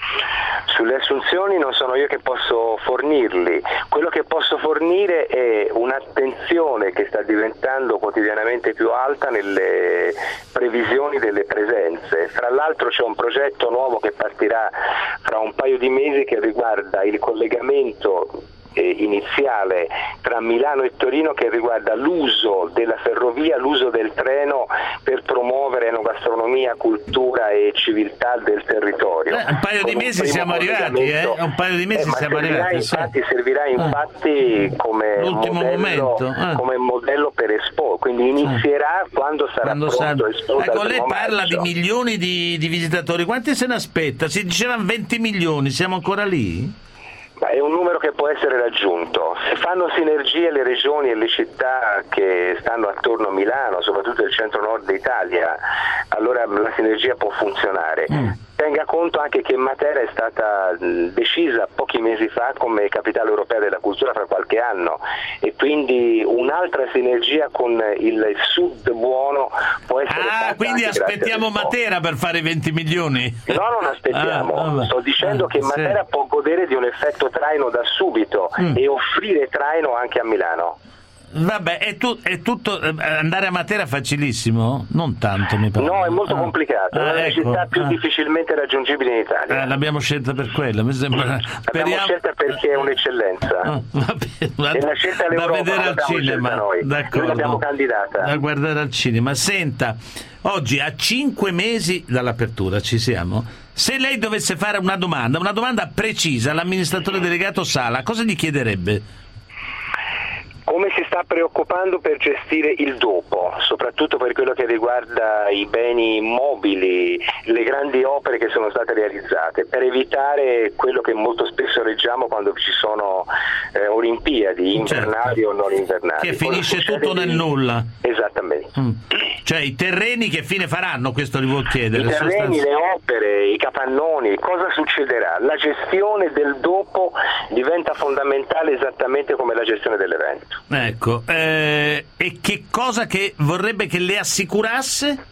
Speaker 13: Sulle assunzioni non sono io che posso fornirli, quello che posso fornire è un'attenzione che sta diventando quotidianamente più alta nelle previsioni delle presenze. Fra l'altro c'è un progetto nuovo che partirà fra un paio di mesi che riguarda il collegamento iniziale tra Milano e Torino, che riguarda l'uso della ferrovia, l'uso del treno per promuovere enogastronomia, cultura e civiltà del territorio.
Speaker 5: Eh, un paio di mesi siamo arrivati, eh? Un paio di mesi
Speaker 13: eh,
Speaker 5: siamo arrivati.
Speaker 13: Infatti,
Speaker 5: sì.
Speaker 13: servirà infatti
Speaker 5: eh.
Speaker 13: come, modello,
Speaker 5: eh.
Speaker 13: come modello per Expo, quindi inizierà eh. quando sarà
Speaker 5: quando
Speaker 13: pronto
Speaker 5: sarà...
Speaker 13: Expo.
Speaker 5: Ecco, lei
Speaker 13: maggio.
Speaker 5: parla di milioni di, di visitatori, quanti se ne aspetta? Si dicevano venti milioni, siamo ancora lì?
Speaker 13: È un numero che può essere raggiunto. Se fanno sinergie le regioni e le città che stanno attorno a Milano, soprattutto il centro-nord d'Italia, allora la sinergia può funzionare. Mm. Tenga conto anche che Matera è stata decisa pochi mesi fa come capitale europea della cultura fra qualche anno, e quindi un'altra sinergia con il sud buono può essere
Speaker 5: ah,
Speaker 13: fatta.
Speaker 5: Quindi aspettiamo Matera per fare i venti milioni?
Speaker 13: No, non aspettiamo. Ah, sto dicendo ah, che Matera sì. può godere di un effetto traino da subito mm. e offrire traino anche a Milano.
Speaker 5: Vabbè, è, tu, è tutto andare a Matera facilissimo? Non tanto, mi pare.
Speaker 13: No, è molto ah. complicato, è una delle
Speaker 5: ecco.
Speaker 13: città più
Speaker 5: ah.
Speaker 13: difficilmente raggiungibili in Italia.
Speaker 5: Eh, l'abbiamo scelta per quello, mi sembra.
Speaker 13: L'abbiamo
Speaker 5: Speriamo...
Speaker 13: scelta perché è un'eccellenza.
Speaker 5: Ah, va bene, va...
Speaker 13: È la scelta
Speaker 5: da
Speaker 13: l'Europa,
Speaker 5: vedere al cinema.
Speaker 13: Noi.
Speaker 5: D'accordo.
Speaker 13: Noi l'abbiamo candidata.
Speaker 5: Da guardare al cinema. Senta, oggi a cinque mesi dall'apertura ci siamo. Se lei dovesse fare una domanda, una domanda precisa all'amministratore delegato Sala, cosa gli chiederebbe?
Speaker 13: Come si sta preoccupando per gestire il dopo, soprattutto per quello che riguarda i beni immobili, le grandi opere che sono state realizzate, per evitare quello che molto spesso leggiamo quando ci sono eh, Olimpiadi, invernali certo. o non invernali.
Speaker 5: Che finisce tutto nel nulla.
Speaker 13: Esattamente.
Speaker 5: Mm. Cioè i terreni che fine faranno, questo li vuol chiedere?
Speaker 13: I terreni, sostanza... le opere, i capannoni, cosa succederà? La gestione del dopo diventa fondamentale esattamente come la gestione dell'evento.
Speaker 5: Ecco, eh, e che cosa che vorrebbe che le assicurasse?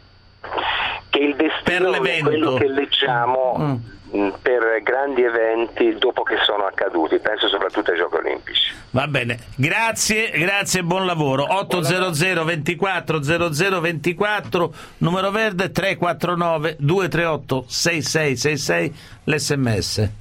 Speaker 13: Che il destino è quello che leggiamo mm. per grandi eventi dopo che sono accaduti, penso soprattutto ai Giochi Olimpici.
Speaker 5: Va bene, grazie, grazie e buon lavoro. ottocento ventiquattro zero zero ventiquattro, numero verde tre quattro nove due tre otto sei sei sei sei, l'esse emme esse.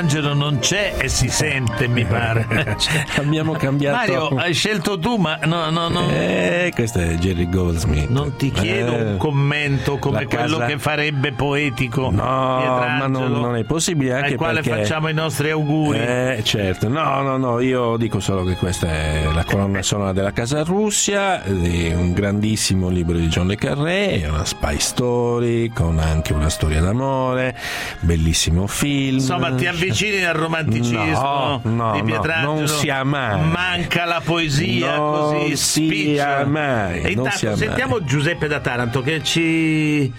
Speaker 5: Pietrangelo non c'è e si sente, mi pare.
Speaker 16: Abbiamo cambiato.
Speaker 5: Mario, hai scelto tu, ma no, no, no.
Speaker 16: Eh, questo è Jerry Goldsmith.
Speaker 5: Non ti chiedo
Speaker 16: eh,
Speaker 5: un commento come quello
Speaker 16: casa...
Speaker 5: che farebbe poetico.
Speaker 16: No,
Speaker 5: Pietrangelo,
Speaker 16: ma non, non è possibile, anche
Speaker 5: al quale
Speaker 16: perché...
Speaker 5: facciamo i nostri auguri.
Speaker 16: Eh, certo. No, no, no, io dico solo che questa è la colonna sonora della Casa Russia, è un grandissimo libro di John le Carré, è una spy story con anche una storia d'amore, bellissimo film.
Speaker 5: Insomma, ti avvicini al romanticismo
Speaker 16: no, no,
Speaker 5: di Pietrangelo.
Speaker 16: No, non sia mai.
Speaker 5: Manca la poesia
Speaker 16: non
Speaker 5: così
Speaker 16: sia
Speaker 5: spiccia.
Speaker 16: mai.
Speaker 5: E intanto
Speaker 16: sia
Speaker 5: sentiamo
Speaker 16: mai.
Speaker 5: Giuseppe da Taranto che ci...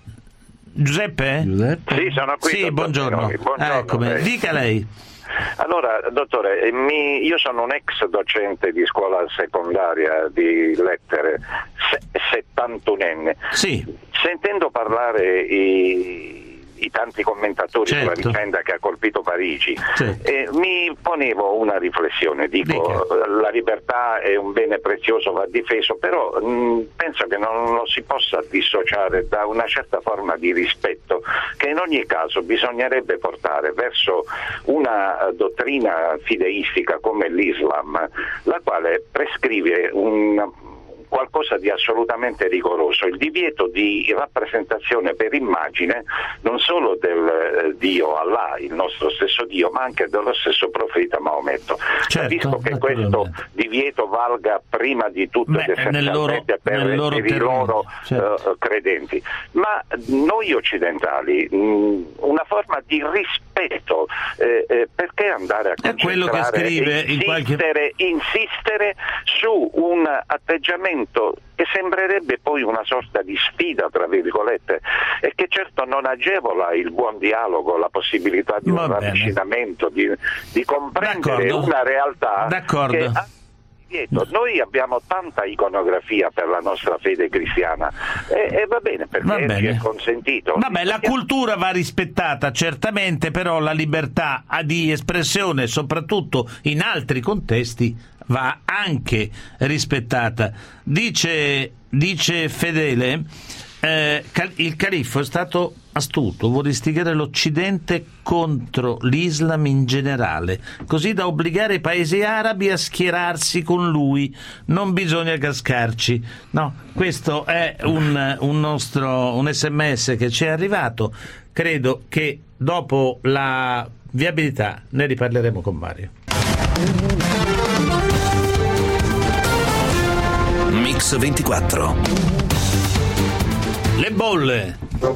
Speaker 5: Giuseppe?
Speaker 16: Giuseppe?
Speaker 6: Sì, sono qui.
Speaker 5: Sì, buongiorno.
Speaker 6: buongiorno
Speaker 5: Eccomi,
Speaker 6: lei.
Speaker 5: dica lei.
Speaker 6: Allora, dottore, mi, io sono un ex docente di scuola secondaria di lettere, se, settantunenne.
Speaker 5: Sì.
Speaker 6: Sentendo parlare i, i tanti commentatori
Speaker 5: certo.
Speaker 6: sulla vicenda che ha colpito Parigi,
Speaker 5: certo.
Speaker 6: eh, mi ponevo una riflessione. Dico, Dica. La libertà è un bene prezioso, va difeso, però mh, penso che non lo si possa dissociare da una certa forma di rispetto che in ogni caso bisognerebbe portare verso una dottrina fideistica come l'Islam, la quale prescrive un qualcosa di assolutamente rigoroso, il divieto di rappresentazione per immagine non solo del Dio Allah, il nostro stesso Dio, ma anche dello stesso profeta Maometto.
Speaker 5: Certo,
Speaker 6: Capisco che questo divieto valga prima di tutto
Speaker 5: Beh,
Speaker 6: ed essenzialmente
Speaker 5: loro,
Speaker 6: per,
Speaker 5: loro
Speaker 6: per i loro
Speaker 5: certo.
Speaker 6: uh, credenti, ma noi occidentali mh, una forma di rispetto, eh, eh, perché andare a
Speaker 5: è quello che scrive
Speaker 6: insistere,
Speaker 5: in qualche...
Speaker 6: insistere su un atteggiamento che sembrerebbe poi una sorta di sfida, tra virgolette, e che certo non agevola il buon dialogo, la possibilità di
Speaker 5: Va
Speaker 6: un
Speaker 5: bene.
Speaker 6: ravvicinamento, di, di comprendere
Speaker 5: D'accordo.
Speaker 6: una realtà
Speaker 5: D'accordo.
Speaker 6: che ha divieto. Noi abbiamo tanta iconografia per la nostra fede cristiana e, e va bene, perché
Speaker 5: Va
Speaker 6: ci
Speaker 5: bene.
Speaker 6: è consentito.
Speaker 5: Vabbè, la cultura va rispettata certamente, però la libertà di espressione, soprattutto in altri contesti, va anche rispettata. Dice, dice Fedele, eh, il califfo è stato astuto, vuole istigare l'Occidente contro l'Islam in generale, così da obbligare i paesi arabi a schierarsi con lui. Non bisogna cascarci. No, questo è un, un nostro un sms che ci è arrivato. Credo che dopo la viabilità ne riparleremo con Mario.
Speaker 1: Mix ventiquattro.
Speaker 5: Le bolle.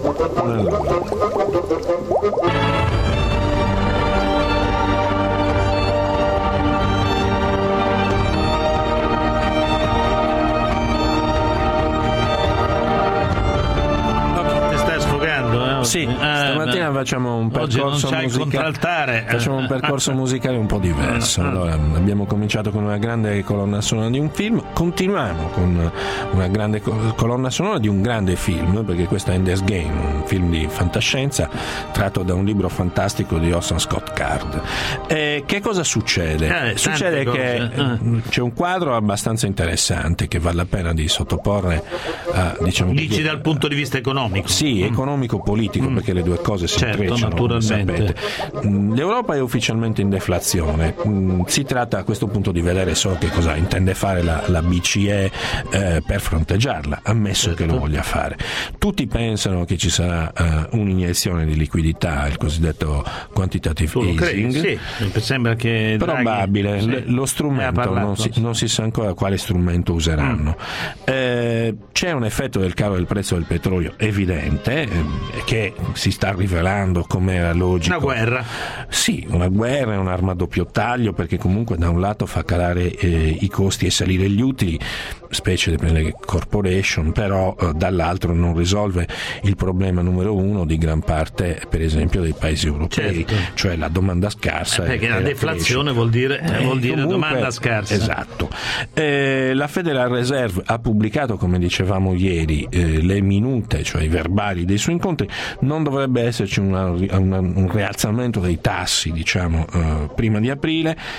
Speaker 5: Ti stai sfogando, eh?
Speaker 16: Sì,
Speaker 5: eh,
Speaker 16: stamattina
Speaker 5: beh.
Speaker 16: facciamo un
Speaker 5: Oggi non
Speaker 16: percorso
Speaker 5: c'hai il
Speaker 16: musicale.
Speaker 5: contraltare.
Speaker 16: Facciamo un percorso musicale un po' diverso. Allora, abbiamo cominciato con una grande colonna sonora di un film, continuiamo con una grande colonna sonora di un grande film, perché questo è Ender's Game, un film di fantascienza tratto da un libro fantastico di Orson Scott Card. E che cosa succede?
Speaker 5: Eh,
Speaker 16: succede che
Speaker 5: cose. Eh.
Speaker 16: c'è un quadro abbastanza interessante che vale la pena di sottoporre a, diciamo,
Speaker 5: Dici dal punto di vista economico?
Speaker 16: Sì,
Speaker 5: mm.
Speaker 16: economico-politico, mm. perché le due cose si
Speaker 5: certo,
Speaker 16: intrecciano,
Speaker 5: naturalmente.
Speaker 16: L'Europa è ufficialmente in deflazione. Si tratta a questo punto di vedere solo che cosa intende fare la, la B C E eh, per fronteggiarla, ammesso certo. che lo voglia fare. Tutti pensano che ci sarà uh, un'iniezione di liquidità, il cosiddetto quantitative
Speaker 5: tu
Speaker 16: easing.
Speaker 5: Credi? Sì, sembra che
Speaker 16: probabile,
Speaker 5: Draghi,
Speaker 16: sì. Lo strumento non si, non si sa ancora quale strumento useranno. Mm. Eh, c'è un effetto del calo del prezzo del petrolio evidente, eh, che si sta rivelando come era logico.
Speaker 5: Una guerra.
Speaker 16: Sì, una guerra è un'arma a doppio taglio, perché comunque da un lato fa calare eh, i costi e salire gli utili, specie per le corporation, però eh, dall'altro non risolve il problema numero uno di gran parte, per esempio, dei paesi europei,
Speaker 5: certo.
Speaker 16: cioè la domanda scarsa.
Speaker 5: Eh, perché la, la deflazione vuol dire, eh, vuol dire comunque, domanda scarsa.
Speaker 16: Esatto. Eh, la Federal Reserve ha pubblicato, come dicevamo ieri, eh, le minute, cioè i verbali dei suoi incontri. Non dovrebbe esserci una, una, un rialzamento dei tassi, diciamo, eh, prima di aprile.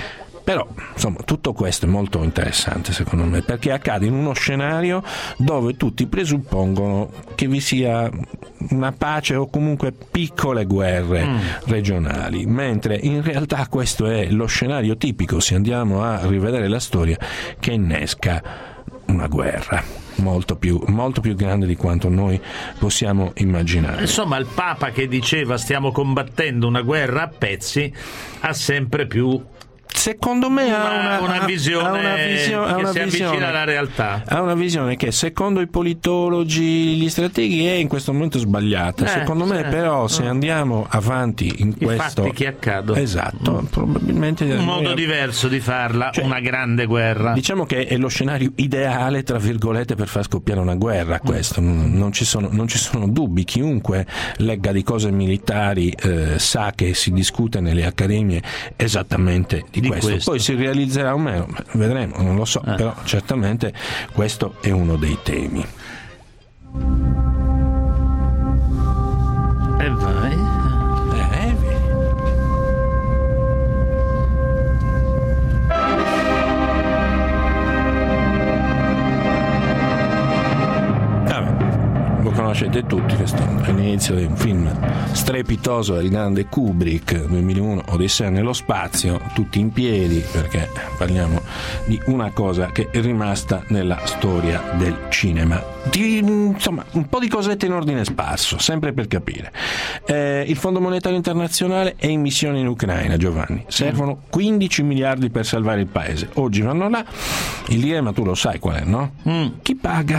Speaker 16: Però, insomma, tutto questo è molto interessante secondo me, perché accade in uno scenario dove tutti presuppongono che vi sia una pace o comunque piccole guerre mm. regionali, mentre in realtà questo è lo scenario tipico, se andiamo a rivedere la storia, che innesca una guerra molto più, molto più grande di quanto noi possiamo immaginare.
Speaker 5: Insomma, il Papa che diceva stiamo combattendo una guerra a pezzi ha sempre più,
Speaker 16: secondo me,
Speaker 5: una,
Speaker 16: ha una,
Speaker 5: una visione,
Speaker 16: ha una visio, ha
Speaker 5: che
Speaker 16: una
Speaker 5: si
Speaker 16: visione,
Speaker 5: avvicina alla realtà.
Speaker 16: Ha una visione che secondo i politologi, gli strateghi, è in questo momento sbagliata.
Speaker 5: Eh,
Speaker 16: secondo me,
Speaker 5: certo.
Speaker 16: però, se andiamo avanti in
Speaker 5: I
Speaker 16: questo,
Speaker 5: fatti che accadono,
Speaker 16: esatto, mm. probabilmente
Speaker 5: un modo
Speaker 16: noi...
Speaker 5: diverso di farla,
Speaker 16: cioè,
Speaker 5: una grande guerra.
Speaker 16: Diciamo che è lo scenario ideale, tra virgolette, per far scoppiare una guerra. Questo mm. non ci sono, non ci sono dubbi. Chiunque legga di cose militari eh, sa che si discute nelle accademie esattamente di, di questo. questo. Poi si realizzerà o meno, vedremo, non lo so, eh. però certamente questo è uno dei temi.
Speaker 5: E vai.
Speaker 16: Eh, Vabbè, lo conoscete tutti, questo è l'inizio di un film strepitoso del grande Kubrick, duemilauno, Odissea nello spazio, tutti in piedi, perché parliamo di una cosa che è rimasta nella storia del cinema. Di, insomma, un po' di cosette in ordine sparso, sempre per capire. Eh, il Fondo Monetario Internazionale è in missione in Ucraina, Giovanni. Servono quindici miliardi per salvare il paese. Oggi vanno là. Il dilemma tu lo sai qual è, no? Mm. Chi paga?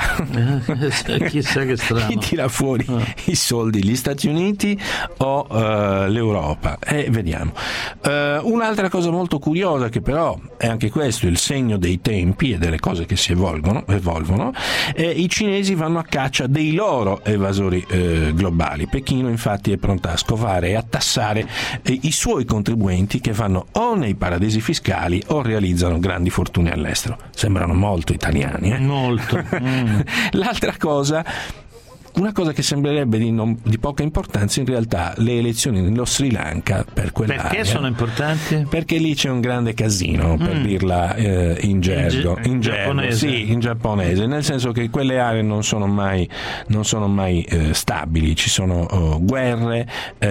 Speaker 5: Chissà che strano.
Speaker 16: Chi tira fuori oh. i soldi? Gli Stati Uniti o uh, l'Europa? E vediamo. Uh, un'altra cosa molto curiosa, che però è anche questo il segno dei tempi e delle cose che si evolvono, evolvono eh, i cinesi vanno a caccia dei loro evasori eh, globali. Pechino infatti è pronta a scovare e a tassare eh, i suoi contribuenti che vanno o nei paradisi fiscali o realizzano grandi fortune all'estero. Sembrano molto italiani, eh?
Speaker 5: Molto. Mm.
Speaker 16: L'altra cosa, una cosa che sembrerebbe di, non, di poca importanza, in realtà le elezioni nello Sri Lanka per quell'area.
Speaker 5: Perché sono importanti?
Speaker 16: Perché lì c'è un grande casino, per mm. dirla eh, in gergo, in, in gergo,
Speaker 5: giapponese.
Speaker 16: Sì, in giapponese, nel senso che quelle aree non sono mai, non sono mai eh, stabili, ci sono oh, guerre,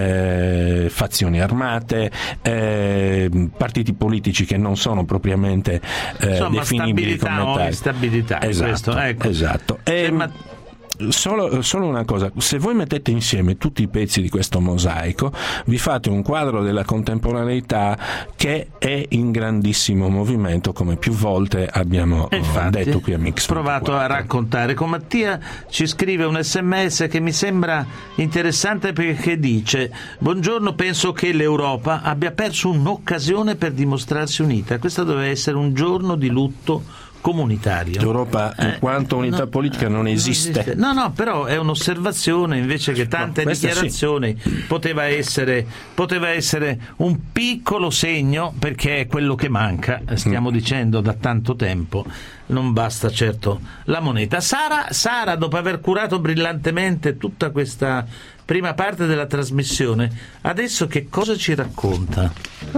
Speaker 16: eh, fazioni armate, eh, partiti politici che non sono propriamente eh,
Speaker 5: Insomma,
Speaker 16: definibili come tali.
Speaker 5: O instabilità,
Speaker 16: esatto,
Speaker 5: questo, ecco.
Speaker 16: esatto. E,
Speaker 5: ma...
Speaker 16: Solo, solo una cosa, se voi mettete insieme tutti i pezzi di questo mosaico vi fate un quadro della contemporaneità che è in grandissimo movimento, come più volte abbiamo
Speaker 5: infatti,
Speaker 16: detto qui a Mix.
Speaker 5: Ho provato a raccontare. Con Mattia ci scrive un sms che mi sembra interessante, perché dice: buongiorno, penso che l'Europa abbia perso un'occasione per dimostrarsi unita. Questo doveva essere un giorno di lutto comunitario.
Speaker 16: L'Europa in eh, quanto unità no, politica non esiste. non esiste.
Speaker 5: No, no, però è un'osservazione, invece che tante no, dichiarazioni, sì. poteva essere poteva essere un piccolo segno, perché è quello che manca, stiamo mm. dicendo da tanto tempo. Non basta certo la moneta. Sara, Sara, dopo aver curato brillantemente tutta questa prima parte della trasmissione, adesso che cosa ci racconta?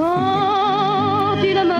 Speaker 17: Oh,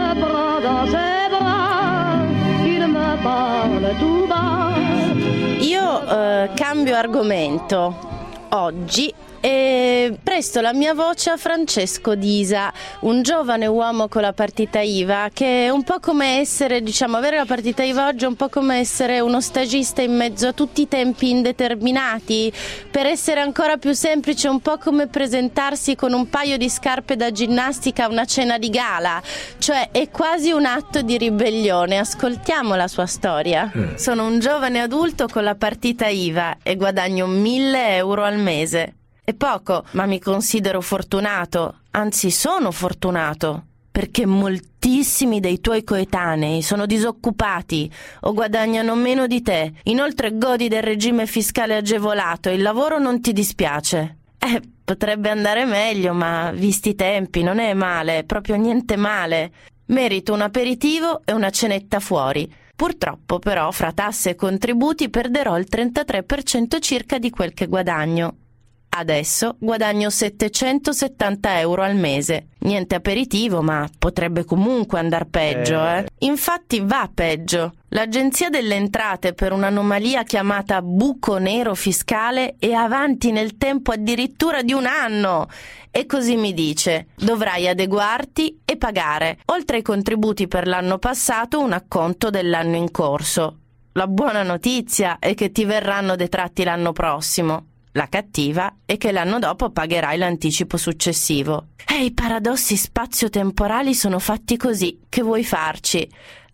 Speaker 17: io eh, cambio argomento oggi e presto la mia voce a Francesco Disa, un giovane uomo con la partita I V A, che è un po' come essere, diciamo, avere la partita I V A oggi è un po' come essere uno stagista in mezzo a tutti i tempi indeterminati. Per essere ancora più semplice, un po' come presentarsi con un paio di scarpe da ginnastica a una cena di gala, cioè è quasi un atto di ribellione. Ascoltiamo la sua storia. Mm. Sono un giovane adulto con la partita I V A e guadagno mille euro al mese. È poco, ma mi considero fortunato, anzi sono fortunato, perché moltissimi dei tuoi coetanei sono disoccupati o guadagnano meno di te. Inoltre godi del regime fiscale agevolato e il lavoro non ti dispiace. Eh, potrebbe andare meglio, ma visti i tempi non è male, proprio niente male. Merito un aperitivo e una cenetta fuori. Purtroppo però fra tasse e contributi perderò il trentatré per cento circa di quel che guadagno. Adesso guadagno settecentosettanta euro al mese. Niente aperitivo, ma potrebbe comunque andar peggio, eh. Infatti va peggio. L'Agenzia delle Entrate, per un'anomalia chiamata buco nero fiscale, è avanti nel tempo addirittura di un anno. E così mi dice: dovrai adeguarti e pagare, oltre ai contributi per l'anno passato, un acconto dell'anno in corso. La buona notizia è che ti verranno detratti l'anno prossimo. La cattiva è che l'anno dopo pagherai l'anticipo successivo. E i paradossi spazio-temporali sono fatti così, che vuoi farci?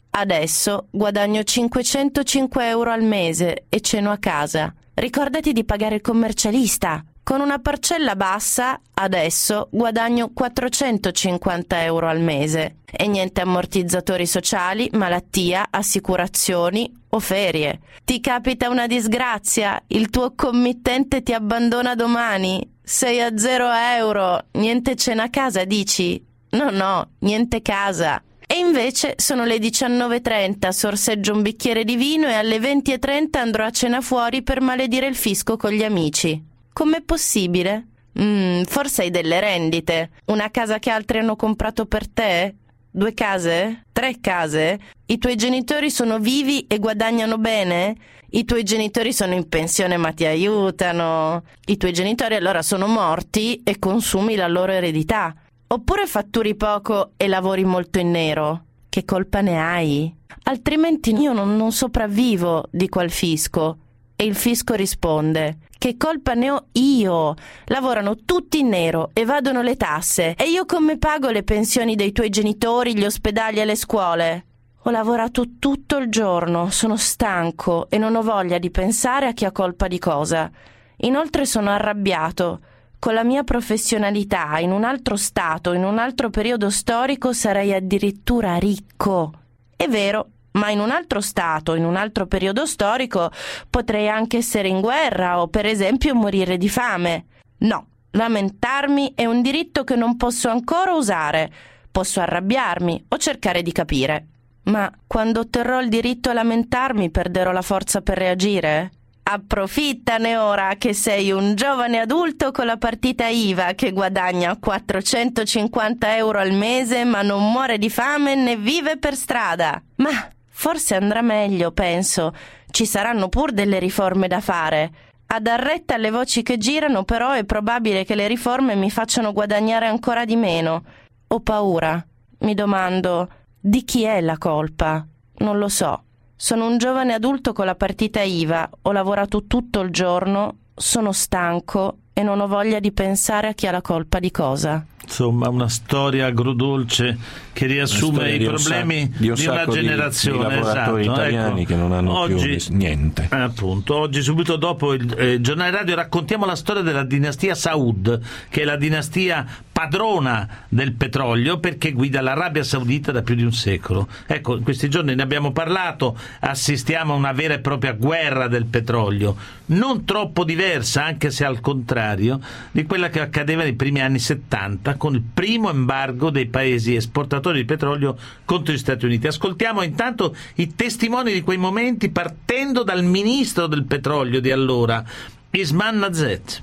Speaker 17: Adesso guadagno cinquecentocinque euro al mese e ceno a casa. Ricordati di pagare il commercialista. Con una parcella bassa, adesso guadagno quattrocentocinquanta euro al mese. E niente ammortizzatori sociali, malattia, assicurazioni o ferie. Ti capita una disgrazia, il tuo committente ti abbandona domani. Sei a zero euro, niente cena a casa, dici? No, no, niente casa. E invece sono le diciannove e trenta, sorseggio un bicchiere di vino e alle venti e trenta andrò a cena fuori per maledire il fisco con gli amici. Com'è possibile? Mm, forse hai delle rendite. Una casa che altri hanno comprato per te? Due case? Tre case? I tuoi genitori sono vivi e guadagnano bene? I tuoi genitori sono in pensione ma ti aiutano. I tuoi genitori allora sono morti e consumi la loro eredità. Oppure fatturi poco e lavori molto in nero? Che colpa ne hai? Altrimenti io non, non sopravvivo, dico al fisco. E il fisco risponde: che colpa ne ho io? Lavorano tutti in nero, evadono le tasse. E io come pago le pensioni dei tuoi genitori, gli ospedali e le scuole? Ho lavorato tutto il giorno, sono stanco e non ho voglia di pensare a chi ha colpa di cosa. Inoltre sono arrabbiato. Con la mia professionalità, in un altro stato, in un altro periodo storico, sarei addirittura ricco. È vero, ma in un altro stato, in un altro periodo storico, potrei anche essere in guerra o, per esempio, morire di fame. No, lamentarmi è un diritto che non posso ancora usare. Posso arrabbiarmi o cercare di capire. Ma quando otterrò il diritto a lamentarmi, perderò la forza per reagire? Approfittane ora che sei un giovane adulto con la partita I V A che guadagna quattrocentocinquanta euro al mese ma non muore di fame né vive per strada. Ma forse andrà meglio, penso. Ci saranno pur delle riforme da fare. A dar retta alle voci che girano, però, è probabile che le riforme mi facciano guadagnare ancora di meno. Ho paura. Mi domando: di chi è la colpa? Non lo so. Sono un giovane adulto con la partita I V A, ho lavorato tutto il giorno, sono stanco e non ho voglia di pensare a chi ha la colpa di cosa.
Speaker 5: Insomma, una storia agrodolce che riassume i problemi di, un di una generazione.
Speaker 16: Di, di lavoratori esatto,
Speaker 5: ecco.
Speaker 16: Italiani che non hanno
Speaker 5: oggi,
Speaker 16: più niente.
Speaker 5: Appunto, oggi subito dopo il eh, giornale radio raccontiamo la storia della dinastia Saud, che è la dinastia padrona del petrolio perché guida l'Arabia Saudita da più di un secolo. Ecco, in questi giorni ne abbiamo parlato, assistiamo a una vera e propria guerra del petrolio, non troppo diversa, anche se al contrario, di quella che accadeva nei primi anni settanta con il primo embargo dei paesi esportatori di petrolio contro gli Stati Uniti. Ascoltiamo intanto i testimoni di quei momenti partendo dal ministro del petrolio di allora, Isman Nazet.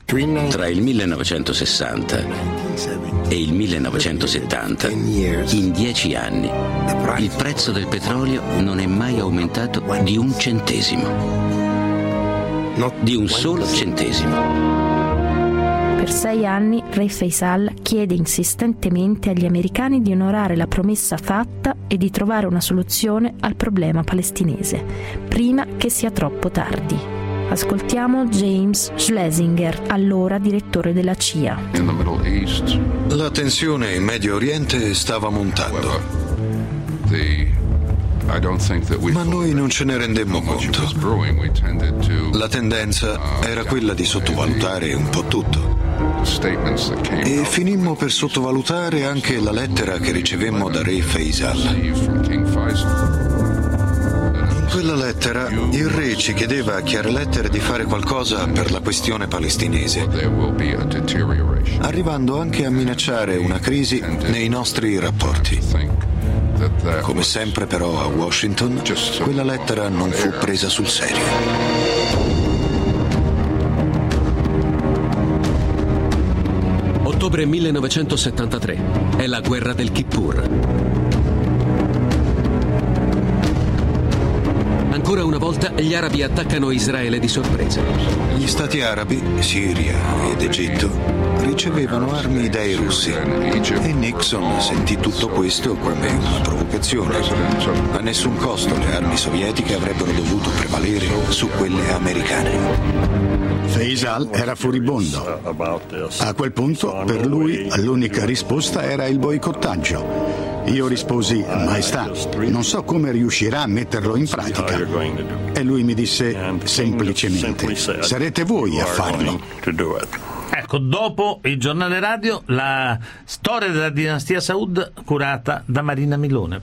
Speaker 18: Tra il millenovecentosessanta e il millenovecentosettanta, in dieci anni, il prezzo del petrolio non è mai aumentato di un centesimo. Di un solo centesimo.
Speaker 19: Per sei anni Re Faisal chiede insistentemente agli americani di onorare la promessa fatta e di trovare una soluzione al problema palestinese, prima che sia troppo tardi. Ascoltiamo James Schlesinger, allora direttore della C I A.
Speaker 20: La tensione in Medio Oriente stava montando, ma noi non ce ne rendemmo conto. La tendenza era quella di sottovalutare un po' tutto. E finimmo per sottovalutare anche la lettera che ricevemmo da Re Faisal. In quella lettera il re ci chiedeva a chiare lettere di fare qualcosa per la questione palestinese, arrivando anche a minacciare una crisi nei nostri rapporti. Come sempre però a Washington quella lettera non fu presa sul serio.
Speaker 21: Ottobre millenovecentosettantatré. È la guerra del Kippur. Ancora una volta gli arabi attaccano Israele di sorpresa.
Speaker 20: Gli stati arabi, Siria ed Egitto, ricevevano armi dai russi e Nixon sentì tutto questo come una provocazione. A nessun costo le armi sovietiche avrebbero dovuto prevalere su quelle americane.
Speaker 22: Faisal era furibondo. A quel punto, per lui, l'unica risposta era il boicottaggio. Io risposi: Maestà, non so come riuscirà a metterlo in pratica. E lui mi disse semplicemente: sarete voi a farlo.
Speaker 5: Ecco, dopo il giornale radio, la storia della dinastia Saud curata da Marina Milone.